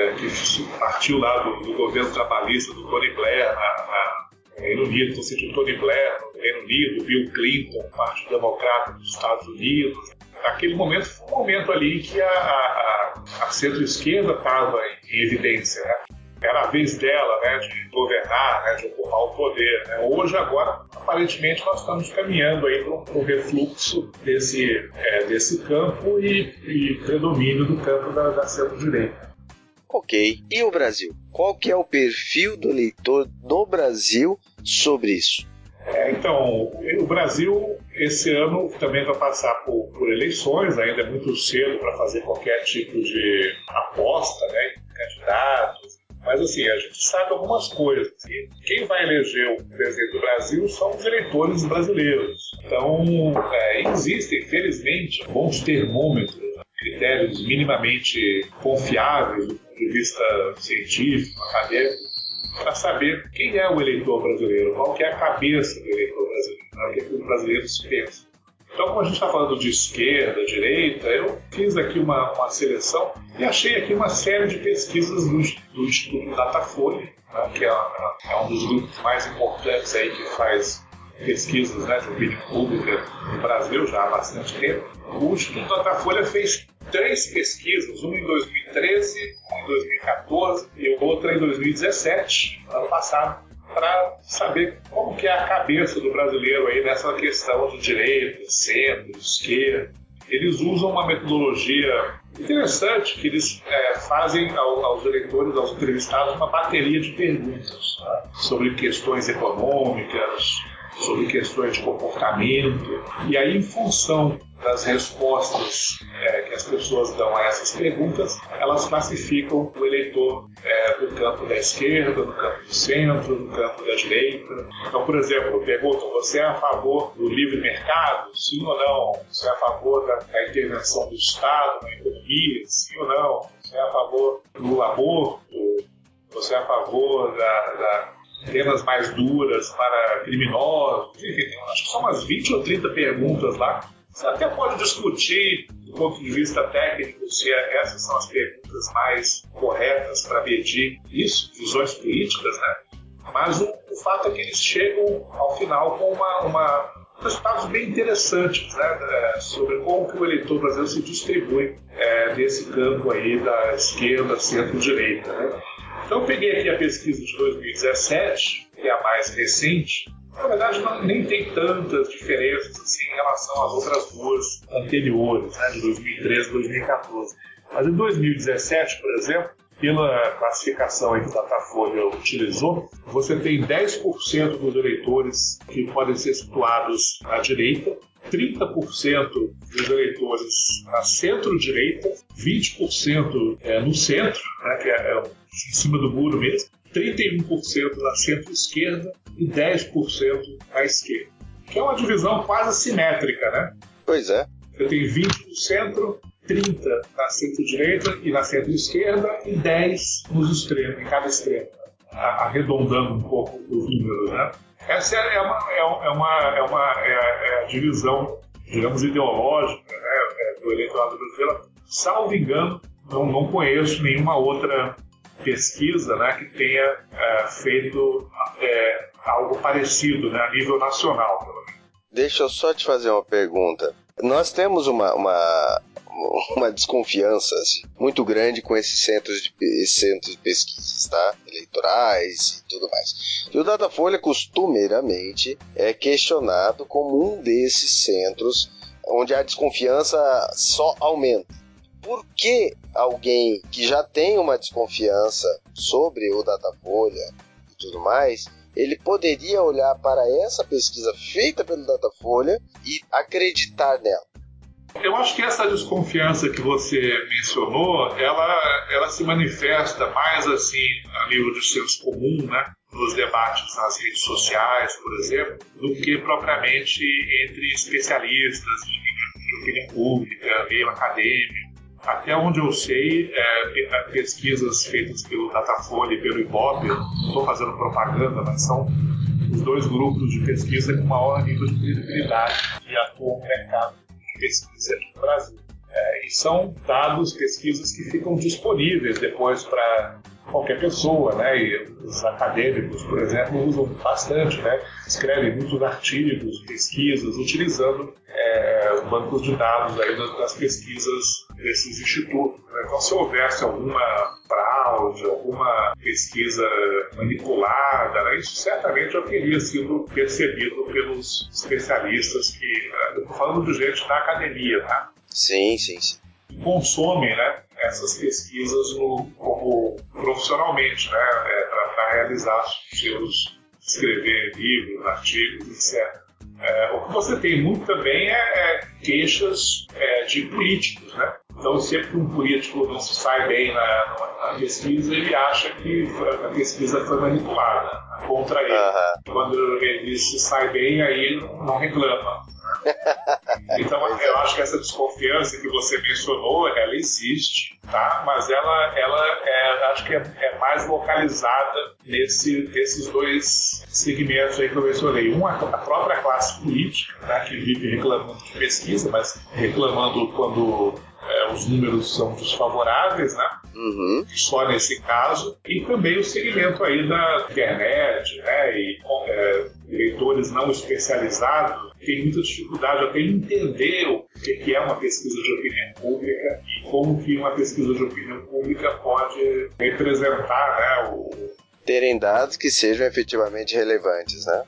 que partiu lá do governo trabalhista do Tony Blair no Reino Unido. Então, você tinha o Tony Blair no Reino Unido, Bill Clinton, Partido Democrata dos Estados Unidos. Naquele momento foi um momento ali que a centro-esquerda estava em evidência, né? Era a vez dela, né, de governar, né, de ocupar o poder, né? Hoje, agora, aparentemente, nós estamos caminhando aí para um refluxo desse campo e predomínio do campo da centro-direita. Ok. E o Brasil? Qual que é o perfil do eleitor no Brasil sobre isso? Então, o Brasil, esse ano, também vai passar por eleições, ainda é muito cedo para fazer qualquer tipo de aposta, né, em candidatos. Mas, assim, a gente sabe algumas coisas. E quem vai eleger o presidente do Brasil são os eleitores brasileiros. Então, existem, felizmente, bons termômetros, critérios minimamente confiáveis do ponto de vista científico, acadêmico, para saber quem é o eleitor brasileiro, qual que é a cabeça do eleitor brasileiro, o que é que os brasileiros pensam. Então, como a gente está falando de esquerda, direita, eu fiz aqui uma seleção e achei aqui uma série de pesquisas do Instituto Datafolha, né, que é um dos grupos mais importantes aí que faz pesquisas, né, de opinião pública no Brasil já há bastante tempo. O Instituto Datafolha fez 3 pesquisas, uma em 2013, uma em 2014 e outra em 2017, ano passado, para saber como que é a cabeça do brasileiro aí nessa questão de direita, centro, esquerda. Eles usam uma metodologia interessante que eles fazem aos eleitores, aos entrevistados, uma bateria de perguntas, tá, sobre questões econômicas, sobre questões de comportamento. E aí, em função das respostas que as pessoas dão a essas perguntas, elas classificam o eleitor do campo da esquerda, do campo do centro, do campo da direita. Então, por exemplo, perguntam: você é a favor do livre mercado? Sim ou não? Você é a favor da intervenção do Estado na economia? Sim ou não? Você é a favor do aborto? Você é a favor da penas mais duras para criminosos? Enfim, acho que são umas 20 ou 30 perguntas lá. Você até pode discutir, do ponto de vista técnico, se essas são as perguntas mais corretas para medir isso, visões políticas, né? Mas o fato é que eles chegam ao final com resultados bem interessantes, né, sobre como que o eleitor brasileiro se distribui nesse campo aí da esquerda, centro-direita, né? Então eu peguei aqui a pesquisa de 2017, que é a mais recente. Na verdade, nem tem tantas diferenças assim, em relação às outras duas anteriores, né, de 2013 e 2014. Mas em 2017, por exemplo, pela classificação que o Datafolha utilizou, você tem 10% dos eleitores que podem ser situados à direita, 30% dos eleitores na centro-direita, 20% no centro, né, que é em cima do muro mesmo, 31% na centro-esquerda e 10% à esquerda. Que é uma divisão quase simétrica, né? Pois é. Você tem 20 no centro, 30 na centro-direita e na centro-esquerda e 10 nos extremos, em cada extremo, arredondando um pouco os números, né? Essa é a divisão, digamos, ideológica, né, do eleitorado brasileiro. Salvo engano, não conheço nenhuma outra pesquisa, né, que tenha feito algo parecido, né, a nível nacional, pelo menos. Deixa eu só te fazer uma pergunta. Nós temos uma desconfiança assim, muito grande com esses centros de pesquisas, tá? Eleitorais e tudo mais. E o Datafolha costumeiramente é questionado como um desses centros onde a desconfiança só aumenta. Por que alguém que já tem uma desconfiança sobre o Datafolha e tudo mais, ele poderia olhar para essa pesquisa feita pelo Datafolha e acreditar nela? Eu acho que essa desconfiança que você mencionou, ela se manifesta mais assim a nível de senso comum, né, nos debates nas redes sociais, por exemplo, do que propriamente entre especialistas de opinião pública, meio acadêmico. Até onde eu sei, pesquisas feitas pelo Datafolha e pelo Ibope, não estou fazendo propaganda, mas são os dois grupos de pesquisa com maior nível de credibilidade que atuam no mercado de pesquisa aqui no Brasil. E são dados, pesquisas que ficam disponíveis depois para qualquer pessoa, né? E os acadêmicos, por exemplo, usam bastante, né? Escrevem muitos artigos, pesquisas, utilizando bancos de dados aí das pesquisas desses institutos. Né? Então, se houvesse alguma fraude, alguma pesquisa manipulada, né? Isso certamente já teria sido percebido pelos especialistas que, eu estou falando de gente da academia, tá? Sim. Consomem, né, essas pesquisas como profissionalmente, né, para realizar seus, escrever livros, artigos, etc. O que você tem muito também é queixas de políticos, né? Então, sempre que um político não se sai bem na pesquisa, ele acha que a pesquisa foi manipulada contra ele. Uhum. Quando ele se sai bem, aí não reclama. Então, eu acho que essa desconfiança que você mencionou, ela existe, tá? Mas ela acho que é mais localizada nesses dois segmentos aí que eu mencionei. Um, a própria classe política, né, que vive reclamando de pesquisa, mas reclamando quando os números são desfavoráveis, né? Uhum. Só nesse caso. E também o segmento aí da internet, né? E leitores não especializados têm muita dificuldade até em entender o que é uma pesquisa de opinião pública e como que uma pesquisa de opinião pública pode representar, né, terem dados que sejam efetivamente relevantes, né?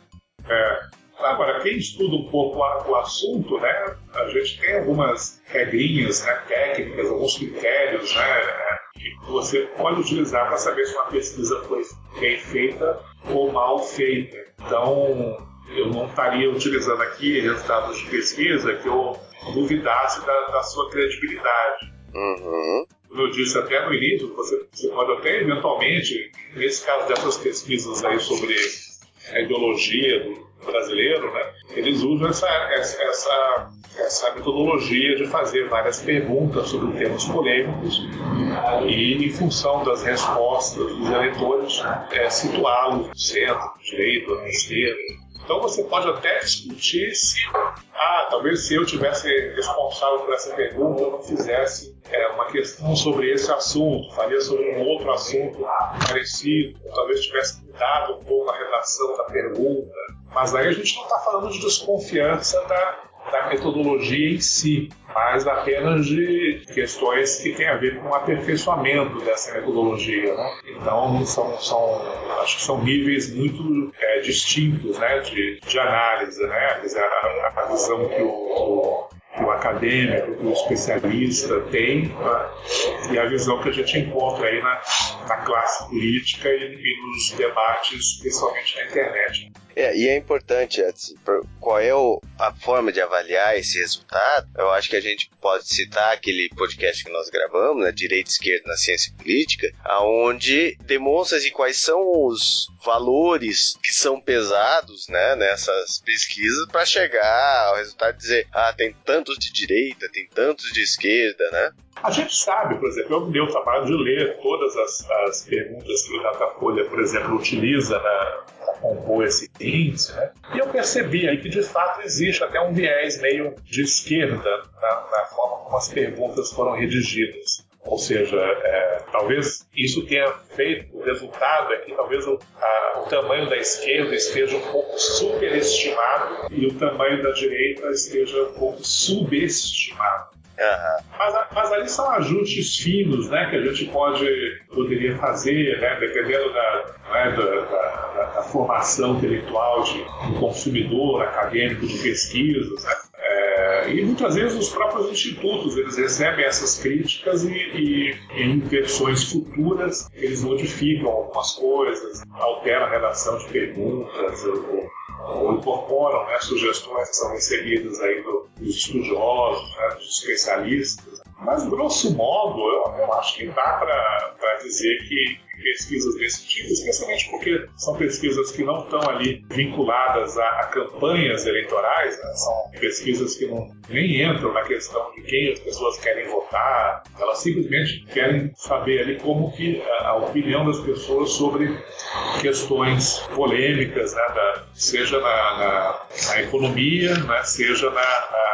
Agora, quem estuda um pouco o assunto, né, a gente tem algumas regrinhas, né, técnicas, alguns critérios, né, que você pode utilizar para saber se uma pesquisa foi bem feita ou mal feita. Então, eu não estaria utilizando aqui resultados de pesquisa que eu duvidasse da sua credibilidade. Uhum. Como eu disse até no início, você pode até eventualmente, nesse caso dessas pesquisas aí sobre a ideologia do brasileiro, né, eles usam essa metodologia de fazer várias perguntas sobre temas polêmicos e, em função das respostas dos eleitores, situá-los no centro, no direito, na esquerda. Então você pode até discutir se, talvez se eu tivesse responsável por essa pergunta, eu não fizesse uma questão sobre esse assunto, faria sobre um outro assunto parecido, talvez tivesse mudado um pouco a redação da pergunta. Mas aí a gente não está falando de desconfiança da metodologia em si, mas apenas de questões que têm a ver com o aperfeiçoamento dessa metodologia, né? Então, acho que são níveis muito distintos, né, de análise, né? A visão que o acadêmico, que o especialista tem, né? E a visão que a gente encontra aí na classe política e nos debates, principalmente na internet. E é importante, Edson, qual é a forma de avaliar esse resultado? Eu acho que a gente pode citar aquele podcast que nós gravamos, né, Direita e Esquerda na Ciência Política, onde demonstra-se quais são os valores que são pesados, né, nessas pesquisas para chegar ao resultado de dizer, tem tantos de direita, tem tantos de esquerda, né? A gente sabe, por exemplo, eu me dei o trabalho de ler todas as perguntas que o Datafolha, por exemplo, utiliza para compor esse índice, né? E eu percebi aí que, de fato, existe até um viés meio de esquerda na forma como as perguntas foram redigidas. Ou seja, talvez isso tenha feito, o resultado é que talvez o tamanho da esquerda esteja um pouco superestimado e o tamanho da direita esteja um pouco subestimado. Mas ali são ajustes finos, né, que a gente poderia fazer, né, dependendo da formação intelectual do consumidor acadêmico de pesquisas, né? E muitas vezes os próprios institutos eles recebem essas críticas e em versões futuras eles modificam algumas coisas, alteram a redação de perguntas ou incorporam, né, sugestões que são recebidas aí dos estudiosos, né, dos especialistas. Mas, grosso modo, eu acho que dá para dizer que pesquisas desse tipo, especialmente porque são pesquisas que não estão ali vinculadas a campanhas eleitorais, né? São pesquisas que nem entram na questão de quem as pessoas querem votar, elas simplesmente querem saber ali como que a opinião das pessoas sobre questões polêmicas, né? Seja na economia, né? Seja no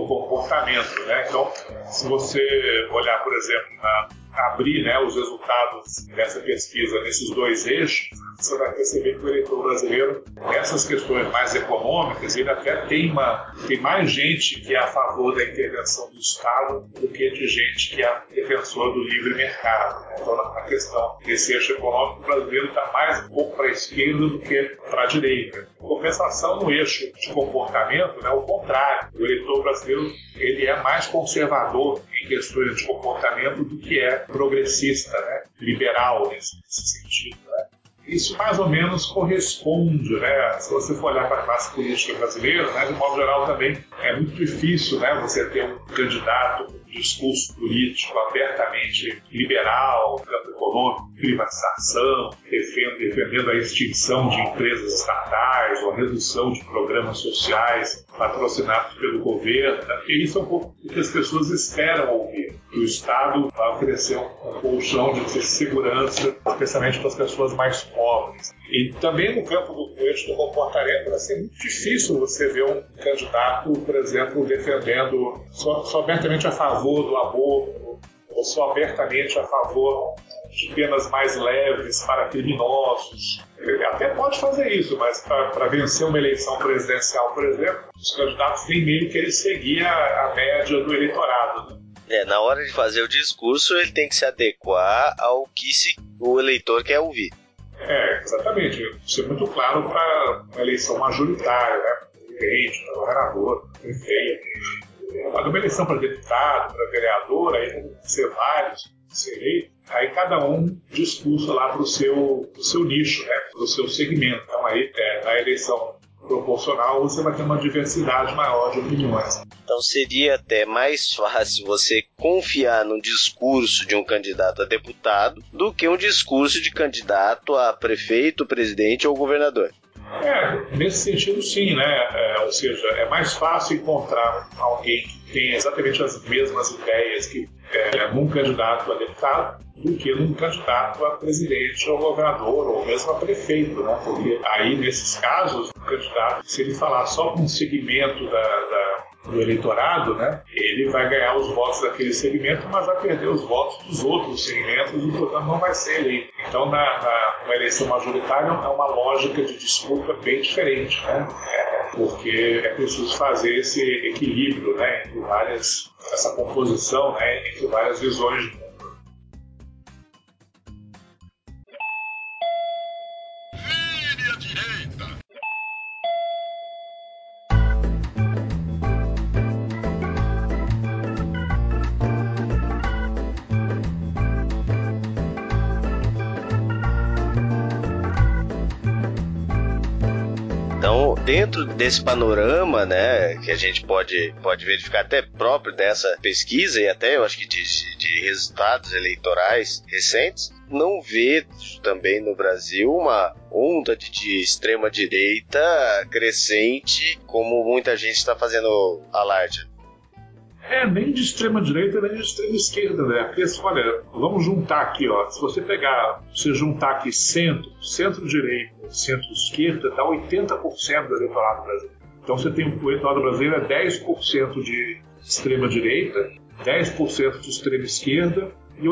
do comportamento, né? Então, se você olhar, por exemplo, abrir, né, os resultados dessa pesquisa nesses dois eixos, você vai perceber que o eleitor brasileiro, nessas questões mais econômicas, ele até tem mais gente que é a favor da intervenção do Estado do que de gente que é defensor do livre mercado. Então, na questão desse eixo econômico, o brasileiro está mais um pouco para a esquerda do que para a direita. Em compensação, no eixo de comportamento, né, o contrário. O eleitor brasileiro ele é mais conservador em questões de comportamento do que é progressista, né, liberal nesse sentido, né. Isso mais ou menos corresponde, né? Se você for olhar para a classe política brasileira, né, de modo geral também é muito difícil, né, você ter um candidato com um discurso político abertamente liberal, campo econômico, privatização, defendendo a extinção de empresas estatais ou a redução de programas sociais patrocinados pelo governo. E isso é um pouco o que as pessoas esperam ouvir. Que o Estado vai oferecer um colchão de segurança, especialmente para as pessoas mais pobres. E também no campo do eixo do comportamento vai ser muito difícil você ver um candidato, por exemplo, defendendo só abertamente a favor do aborto, ou só abertamente a favor de penas mais leves para criminosos. Ele até pode fazer isso, mas para vencer uma eleição presidencial, por exemplo, os candidatos têm meio que ele seguir a média do eleitorado, né? Na hora de fazer o discurso, ele tem que se adequar ao que o eleitor quer ouvir. Exatamente. Isso é muito claro para uma eleição majoritária, né? Para presidente, para governador, para prefeito. Mas uma eleição para deputado, para vereador, aí tem que ser vários, ser eleito. Aí cada um discursa lá para o seu nicho, né? Para o seu segmento. Então aí, na eleição proporcional, você vai ter uma diversidade maior de opiniões. Então seria até mais fácil você confiar no discurso de um candidato a deputado do que um discurso de candidato a prefeito, presidente ou governador. Nesse sentido sim, né? Ou seja, é mais fácil encontrar alguém que tem exatamente as mesmas ideias que num candidato a deputado do que num candidato a presidente ou governador ou mesmo a prefeito, né? Porque aí, nesses casos, o candidato, se ele falar só com um segmento do eleitorado, né, ele vai ganhar os votos daquele segmento, mas vai perder os votos dos outros segmentos e, portanto, não vai ser eleito. Então, numa eleição majoritária, é uma lógica de disputa bem diferente, né? Porque é preciso fazer esse equilíbrio, né, entre essa composição, né, entre várias visões de mundo. Então, dentro desse panorama, né, que a gente pode verificar até próprio dessa pesquisa e até, eu acho que de resultados eleitorais recentes, não vê também no Brasil uma onda de extrema-direita crescente, como muita gente está fazendo alarde. Nem de extrema-direita, nem de extrema-esquerda, né? Porque, olha, vamos juntar aqui, ó. Se você juntar aqui centro-direita, centro-esquerda, dá 80% do eleitorado brasileiro. Então você tem o eleitorado brasileiro 10% de extrema-direita, 10% de extrema-esquerda e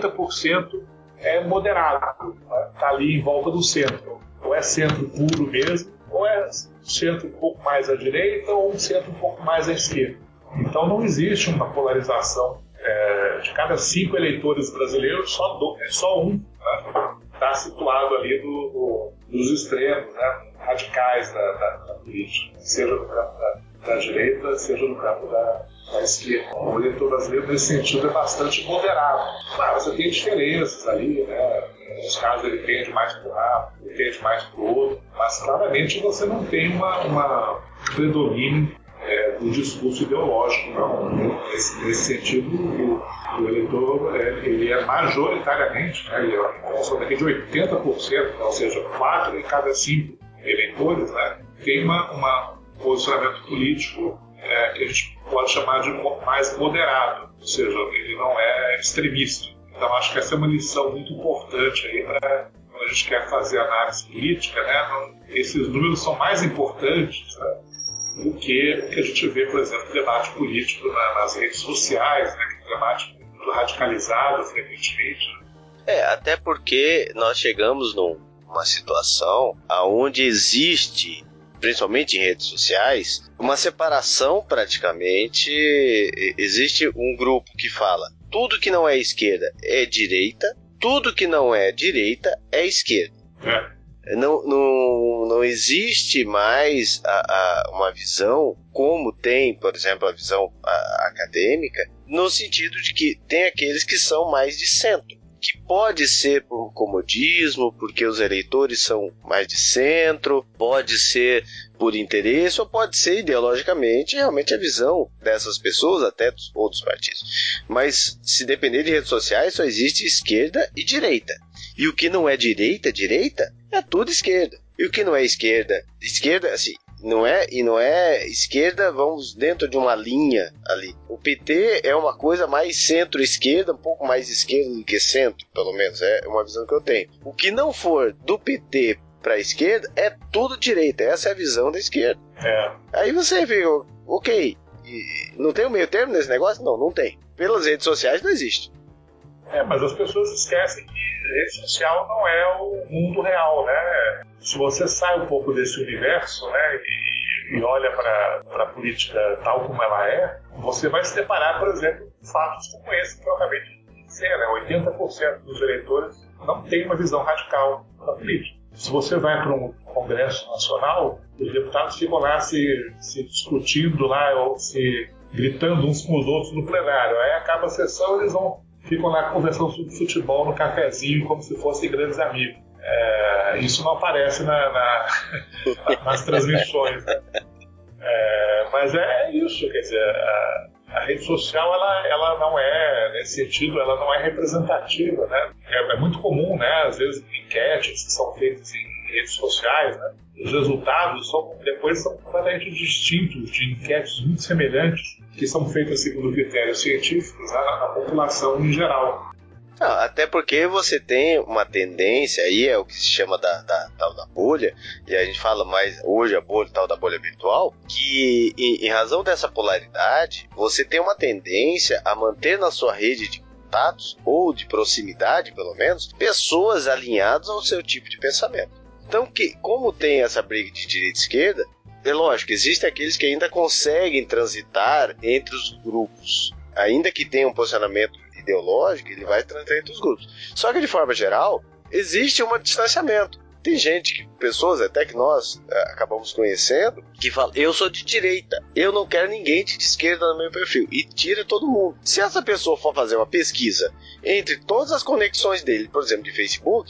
80% é moderado, está ali em volta do centro. Ou é centro puro mesmo, ou é centro um pouco mais à direita, ou um centro um pouco mais à esquerda. Então não existe uma polarização. De cada 5 eleitores brasileiros, só um está situado ali dos extremos, né, radicais da política, seja no campo da direita, seja no campo da esquerda. O eleitor brasileiro, nesse sentido, é bastante moderado. Claro, você tem diferenças ali, né? Em alguns casos ele tende mais para um lado, ele tende mais para o outro, mas claramente você não tem uma predomínio do discurso ideológico, não. Nesse sentido, o eleitor ele é majoritariamente, né, ele é somente de 80%, ou seja, 4 em cada 5 eleitores, né, tem um posicionamento político que a gente pode chamar de mais moderado, ou seja, ele não é extremista. Então acho que essa é uma lição muito importante aí para quando a gente quer fazer análise política, né, esses números são mais importantes, né, do que o que a gente vê, por exemplo, debate político nas redes sociais, né, que é um debate muito radicalizado frequentemente. Até porque nós chegamos numa situação onde existe, principalmente em redes sociais, uma separação praticamente. Existe um grupo que fala tudo que não é esquerda é direita, tudo que não é direita é esquerda. Não existe mais uma visão como tem, por exemplo, a visão acadêmica, no sentido de que tem aqueles que são mais de centro, que pode ser por comodismo, porque os eleitores são mais de centro, pode ser por interesse, ou pode ser ideologicamente realmente a visão dessas pessoas, até dos outros partidos. Mas se depender de redes sociais, só existe esquerda e direita. E o que não é direita, é tudo esquerda. E o que não é esquerda, assim, não é esquerda, vamos dentro de uma linha ali. O PT é uma coisa mais centro-esquerda, um pouco mais esquerda do que centro, pelo menos, é uma visão que eu tenho. O que não for do PT para a esquerda é tudo direita, essa é a visão da esquerda. Aí você vê, ok, não tem um meio termo nesse negócio? Não tem. Pelas redes sociais não existe. Mas as pessoas esquecem que rede social não é o mundo real, né? Se você sai um pouco desse universo, né, e olha para a política tal como ela é, você vai se deparar, por exemplo, com fatos como esse que eu acabei de dizer, né? 80% dos eleitores não tem uma visão radical da política. Se você vai para um congresso nacional, os deputados ficam lá se discutindo lá, ou se gritando uns com os outros no plenário. Aí acaba a sessão, eles ficam lá conversando sobre futebol no cafezinho, como se fossem grandes amigos. Isso não aparece nas transmissões, né? Mas é isso, quer dizer, a rede social ela não é, nesse sentido, ela não é representativa, né? É muito comum, né? Às vezes enquetes que são feitas em redes sociais, né? Os resultados depois são completamente distintos de enquetes muito semelhantes que são feitas segundo critérios científicos, né, na população em geral. Até porque você tem uma tendência, aí é o que se chama da tal da bolha, e a gente fala mais hoje tal da bolha virtual, que em razão dessa polaridade, você tem uma tendência a manter na sua rede de contatos, ou de proximidade pelo menos, pessoas alinhadas ao seu tipo de pensamento. Então, como tem essa briga de direita e esquerda, é lógico, existem aqueles que ainda conseguem transitar entre os grupos, ainda que tenham um posicionamento ideológico, ele vai transitar entre os grupos. Só que de forma geral, existe um distanciamento. Tem pessoas até que nós acabamos conhecendo, que falam, eu sou de direita, eu não quero ninguém de esquerda no meu perfil, e tira todo mundo. Se essa pessoa for fazer uma pesquisa entre todas as conexões dele, por exemplo, de Facebook,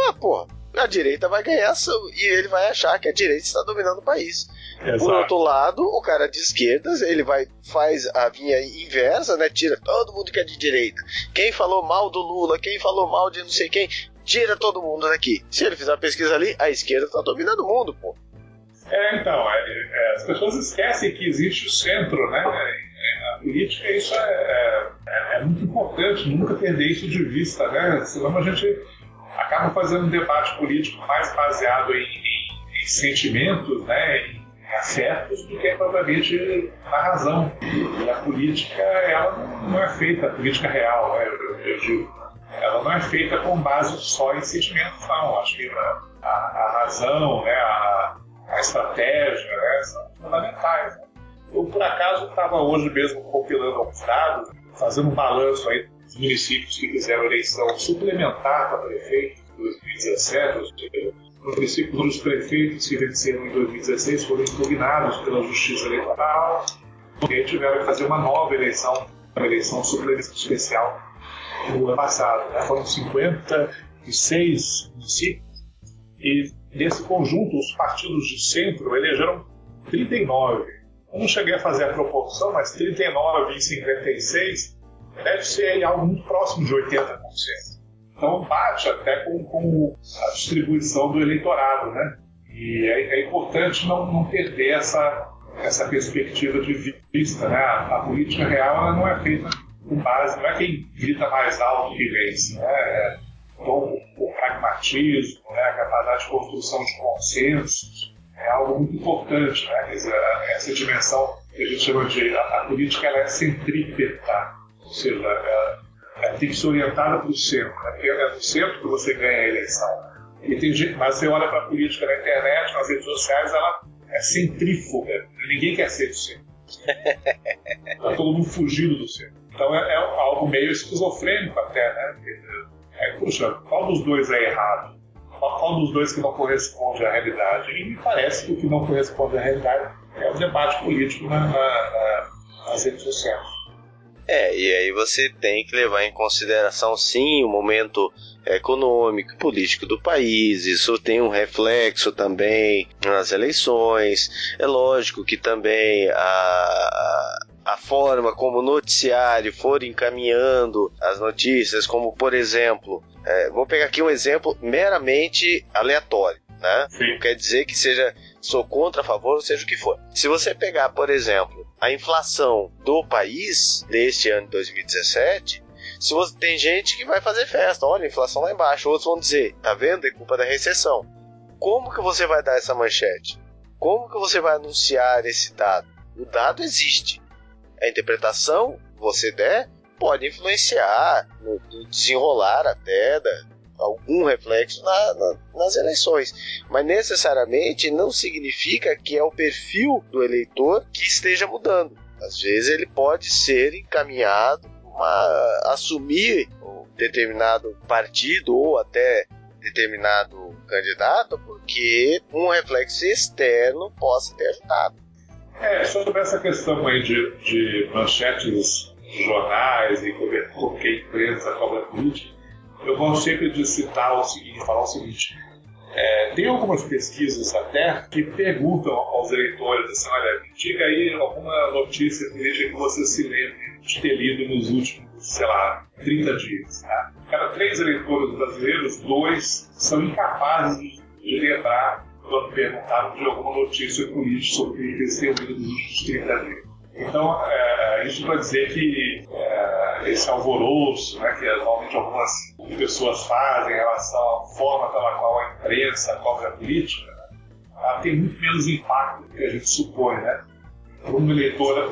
a direita vai ganhar e ele vai achar que a direita está dominando o país. Exato. Por outro lado, o cara de esquerdas, ele faz a vinha inversa, né? Tira todo mundo que é de direita. Quem falou mal do Lula, quem falou mal de não sei quem, tira todo mundo daqui. Se ele fizer uma pesquisa ali, a esquerda está dominando o mundo, pô. Então, as pessoas esquecem que existe o centro, né? A política, isso é muito importante, nunca perder isso de vista, né? Senão a gente acaba fazendo um debate político mais baseado em sentimentos, né? Em afetos, do que propriamente na razão. E a política, ela não é feita, a política real, né? Eu digo, ela não é feita com base só em sentimentos, não. Acho que a razão, né? A estratégia, né? São fundamentais. Né? Eu, por acaso, estava hoje mesmo compilando alguns dados, fazendo um balanço aí dos municípios que fizeram eleição suplementar para prefeito em 2017, ou seja, os municípios dos prefeitos que venceram em 2016 foram impugnados pela Justiça Eleitoral e aí tiveram que fazer uma nova eleição, uma eleição suplementar especial no ano passado. Né? Foram 56 municípios e, nesse conjunto, os partidos de centro elegeram 39. Eu não cheguei a fazer a proporção, mas 39 em 56 deve ser algo muito próximo de 80%. Então bate até com a distribuição do eleitorado, né? E é importante não perder essa perspectiva de vista, né? A política real ela não é feita com base, não é quem grita mais alto que vence, né? Então, o pragmatismo, né? A capacidade de construção de consensos, é algo muito importante, né? Quer dizer, essa dimensão que a gente chama de a política, ela é centrípeta, ou seja, ela tem que ser orientada para o centro, né? Porque é no centro que você ganha a eleição. E tem gente, mas você olha para a política na internet, nas redes sociais, ela é centrífuga. Ninguém quer ser do centro. Está todo mundo fugindo do centro. Então é algo meio esquizofrênico até, né? Puxa, qual dos dois é errado? Qual dos dois que não corresponde à realidade? E me parece que o que não corresponde à realidade é o debate político nas redes sociais. E aí você tem que levar em consideração, sim, o momento econômico e político do país. Isso tem um reflexo também nas eleições. É lógico que também a forma como o noticiário for encaminhando as notícias, como, por exemplo, vou pegar aqui um exemplo meramente aleatório, né? Não quer dizer que sou contra, a favor, ou seja o que for. Se você pegar, por exemplo, a inflação do país deste ano de 2017, tem gente que vai fazer festa, olha, a inflação lá embaixo, outros vão dizer, tá vendo, é culpa da recessão. Como que você vai dar essa manchete? Como que você vai anunciar esse dado? O dado existe. A interpretação que você der pode influenciar no desenrolar até algum reflexo nas eleições, mas necessariamente não significa que é o perfil do eleitor que esteja mudando. Às vezes ele pode ser encaminhado a assumir um determinado partido ou até determinado candidato porque um reflexo externo possa ter ajudado. Sobre essa questão aí de manchetes de jornais e cobertura que a imprensa cobra política, eu gosto sempre de citar falar o seguinte: tem algumas pesquisas até que perguntam aos eleitores assim, olha, diga aí alguma notícia política que você se lembre de ter lido nos últimos, 30 dias. Tá? Cada 3 eleitores brasileiros, 2 são incapazes de lembrar quando perguntaram de alguma notícia política sobre o que eles têm lido nos últimos 30 dias. Então, isso para dizer que esse alvoroço, né, que normalmente algumas pessoas fazem em relação à forma pela qual a imprensa cobre a política, ela tem muito menos impacto do que a gente supõe, né? Para um eleitor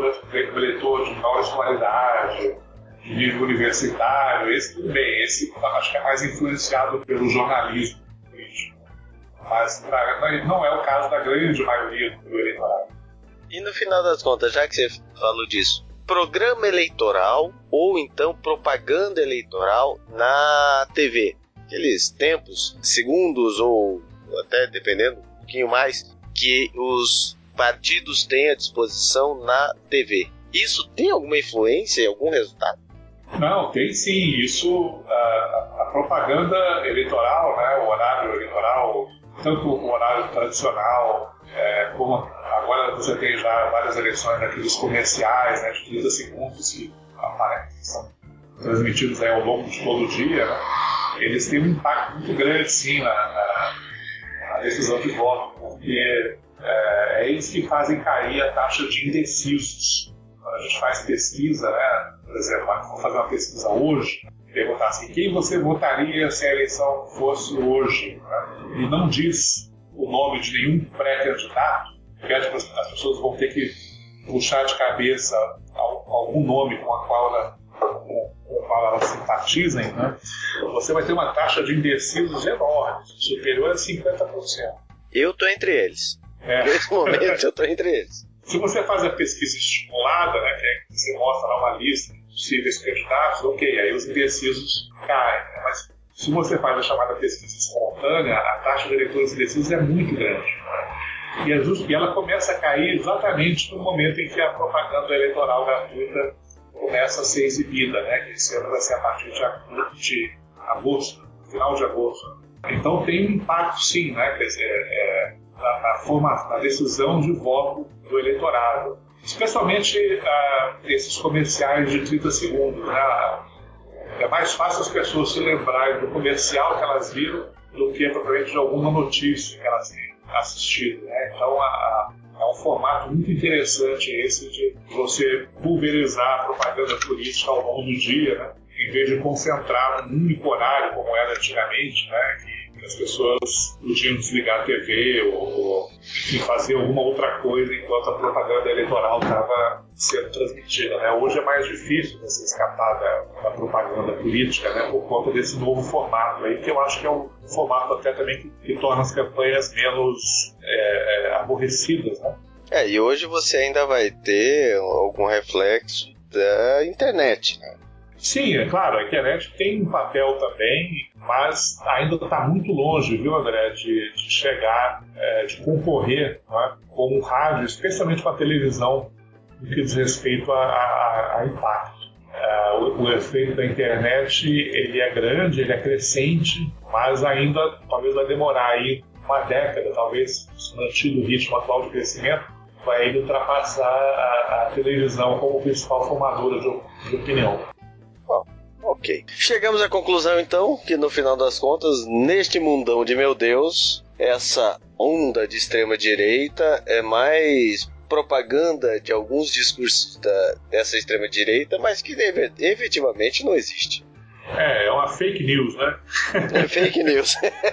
de maior escolaridade, de nível universitário, esse tudo bem, esse acho que é mais influenciado pelo jornalismo político. Mas não é o caso da grande maioria do eleitorado. E no final das contas, já que você falou disso, programa eleitoral ou então propaganda eleitoral na TV. Aqueles tempos, segundos ou até dependendo um pouquinho mais, que os partidos têm à disposição na TV. Isso tem alguma influência e algum resultado? Não, tem sim. Isso, a propaganda eleitoral, né, o horário eleitoral, tanto o horário tradicional, como agora você tem já várias eleições daqueles comerciais, né, de 30 segundos que aparecem, são transmitidos ao longo de todo o dia, né, eles têm um impacto muito grande, sim, na decisão de voto, porque é eles que fazem cair a taxa de indecisos. Quando a gente faz pesquisa, né, por exemplo, vamos fazer uma pesquisa hoje, perguntar assim, quem você votaria se a eleição fosse hoje? Né? E não diz o nome de nenhum pré-candidato, porque as pessoas vão ter que puxar de cabeça algum nome com o qual elas simpatizem, né? Você vai ter uma taxa de indecisos enorme, superior a 50%. Eu estou entre eles. Nesse momento eu estou entre eles. Se você faz a pesquisa estimulada, né, que você mostra lá uma lista de possíveis candidatos, ok, aí os indecisos caem. Né? Mas se você faz a chamada pesquisa espontânea, a taxa de eleitores indecisos é muito grande. E ela começa a cair exatamente no momento em que a propaganda eleitoral gratuita começa a ser exibida, né? Que esse ano vai ser a partir de agosto, final de agosto. Então tem um impacto, sim, né? Quer dizer, na decisão de voto do eleitorado. Especialmente esses comerciais de 30 segundos. Né? É mais fácil as pessoas se lembrarem do comercial que elas viram do que propriamente de alguma notícia que elas têm assistido. Né? Então é um formato muito interessante esse de você pulverizar a propaganda política ao longo do dia, né? Em vez de concentrar num único horário, como era antigamente, né? Que As pessoas podiam desligar a TV ou enfim, fazer alguma outra coisa enquanto a propaganda eleitoral estava sendo transmitida, né? Hoje é mais difícil você escapar da propaganda política, né? Por conta desse novo formato aí, que eu acho que é um formato até também que torna as campanhas menos aborrecidas, né? E hoje você ainda vai ter algum reflexo da internet, né? Sim, é claro, a internet tem um papel também, mas ainda está muito longe, viu, André, de chegar, de concorrer, né, com o rádio, especialmente com a televisão, no que diz respeito a impacto. O efeito da internet ele é grande, ele é crescente, mas ainda talvez vai demorar aí uma década, talvez, mantido o ritmo atual de crescimento, vai ainda ultrapassar a televisão como principal formadora de opinião. Ok. Chegamos à conclusão, então, que no final das contas, neste mundão de meu Deus, essa onda de extrema-direita é mais propaganda de alguns discursos dessa extrema-direita, mas que efetivamente não existe. É uma fake news, né? É fake news.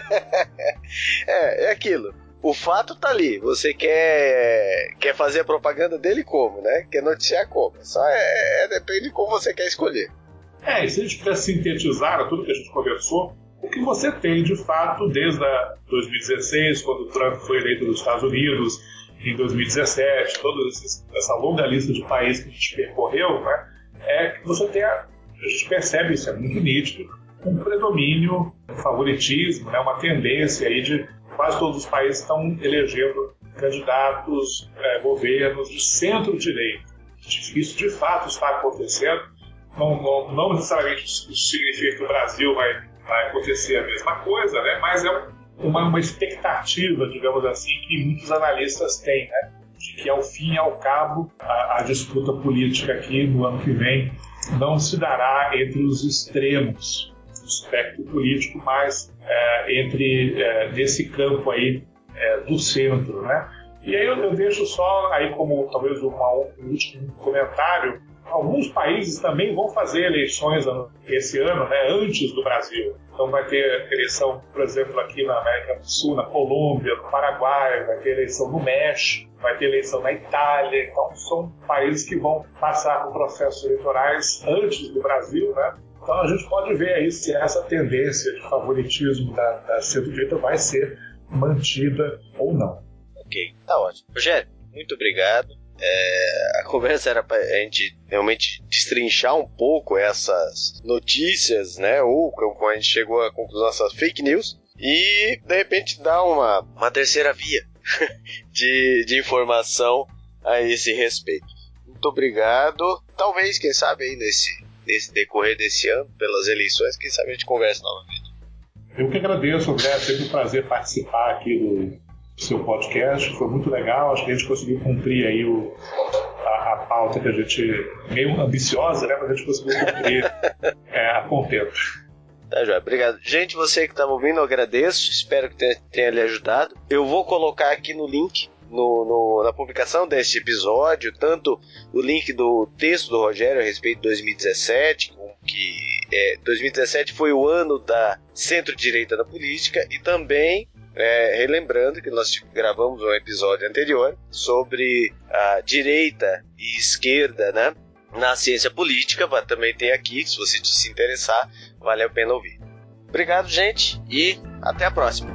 É aquilo. O fato tá ali. Você quer fazer a propaganda dele como, né? Quer noticiar como. Só depende de como você quer escolher. E se a gente pudesse sintetizar tudo que a gente conversou, o que você tem de fato desde 2016, quando o Trump foi eleito nos Estados Unidos, em 2017, toda essa longa lista de países que a gente percorreu, né, é que você tem, a gente percebe, isso é muito nítido, um predomínio, um favoritismo, né, uma tendência aí de quase todos os países estão elegendo candidatos, governos de centro-direita. Isso de fato está acontecendo. Não necessariamente isso significa que o Brasil vai acontecer a mesma coisa, né? Mas é uma expectativa, digamos assim, que muitos analistas têm, né? De que ao fim e ao cabo a disputa política aqui no ano que vem não se dará entre os extremos do espectro político, mas nesse campo aí do centro, né? E aí eu deixo só aí como talvez um último comentário. Alguns países também vão fazer eleições esse ano, né, antes do Brasil. Então vai ter eleição, por exemplo, aqui na América do Sul, na Colômbia, no Paraguai, vai ter eleição no México, vai ter eleição na Itália. Então são países que vão passar por processos eleitorais antes do Brasil, né? Então a gente pode ver aí se essa tendência de favoritismo da centro-direita vai ser mantida ou não. Ok, tá ótimo. Rogério, muito obrigado. A conversa era para a gente realmente destrinchar um pouco essas notícias, né? Ou como a gente chegou à conclusão, essas fake news, e de repente dar uma terceira via de informação a esse respeito. Muito obrigado. Talvez, quem sabe, aí nesse decorrer desse ano, pelas eleições, quem sabe a gente conversa novamente. Eu que agradeço, André. É sempre um prazer participar aqui do seu podcast, foi muito legal, acho que a gente conseguiu cumprir aí a pauta que a gente, meio ambiciosa, né, mas a gente conseguiu cumprir a contento. Tá, joia, obrigado. Gente, você que estava ouvindo, eu agradeço, espero que tenha lhe ajudado. Eu vou colocar aqui no link, na publicação deste episódio, tanto o link do texto do Rogério a respeito de 2017, que 2017 foi o ano da centro-direita na política, e também relembrando que nós gravamos um episódio anterior sobre a direita e esquerda, né, na ciência política, também tem aqui, se você se interessar, vale a pena ouvir. Obrigado, gente, e até a próxima.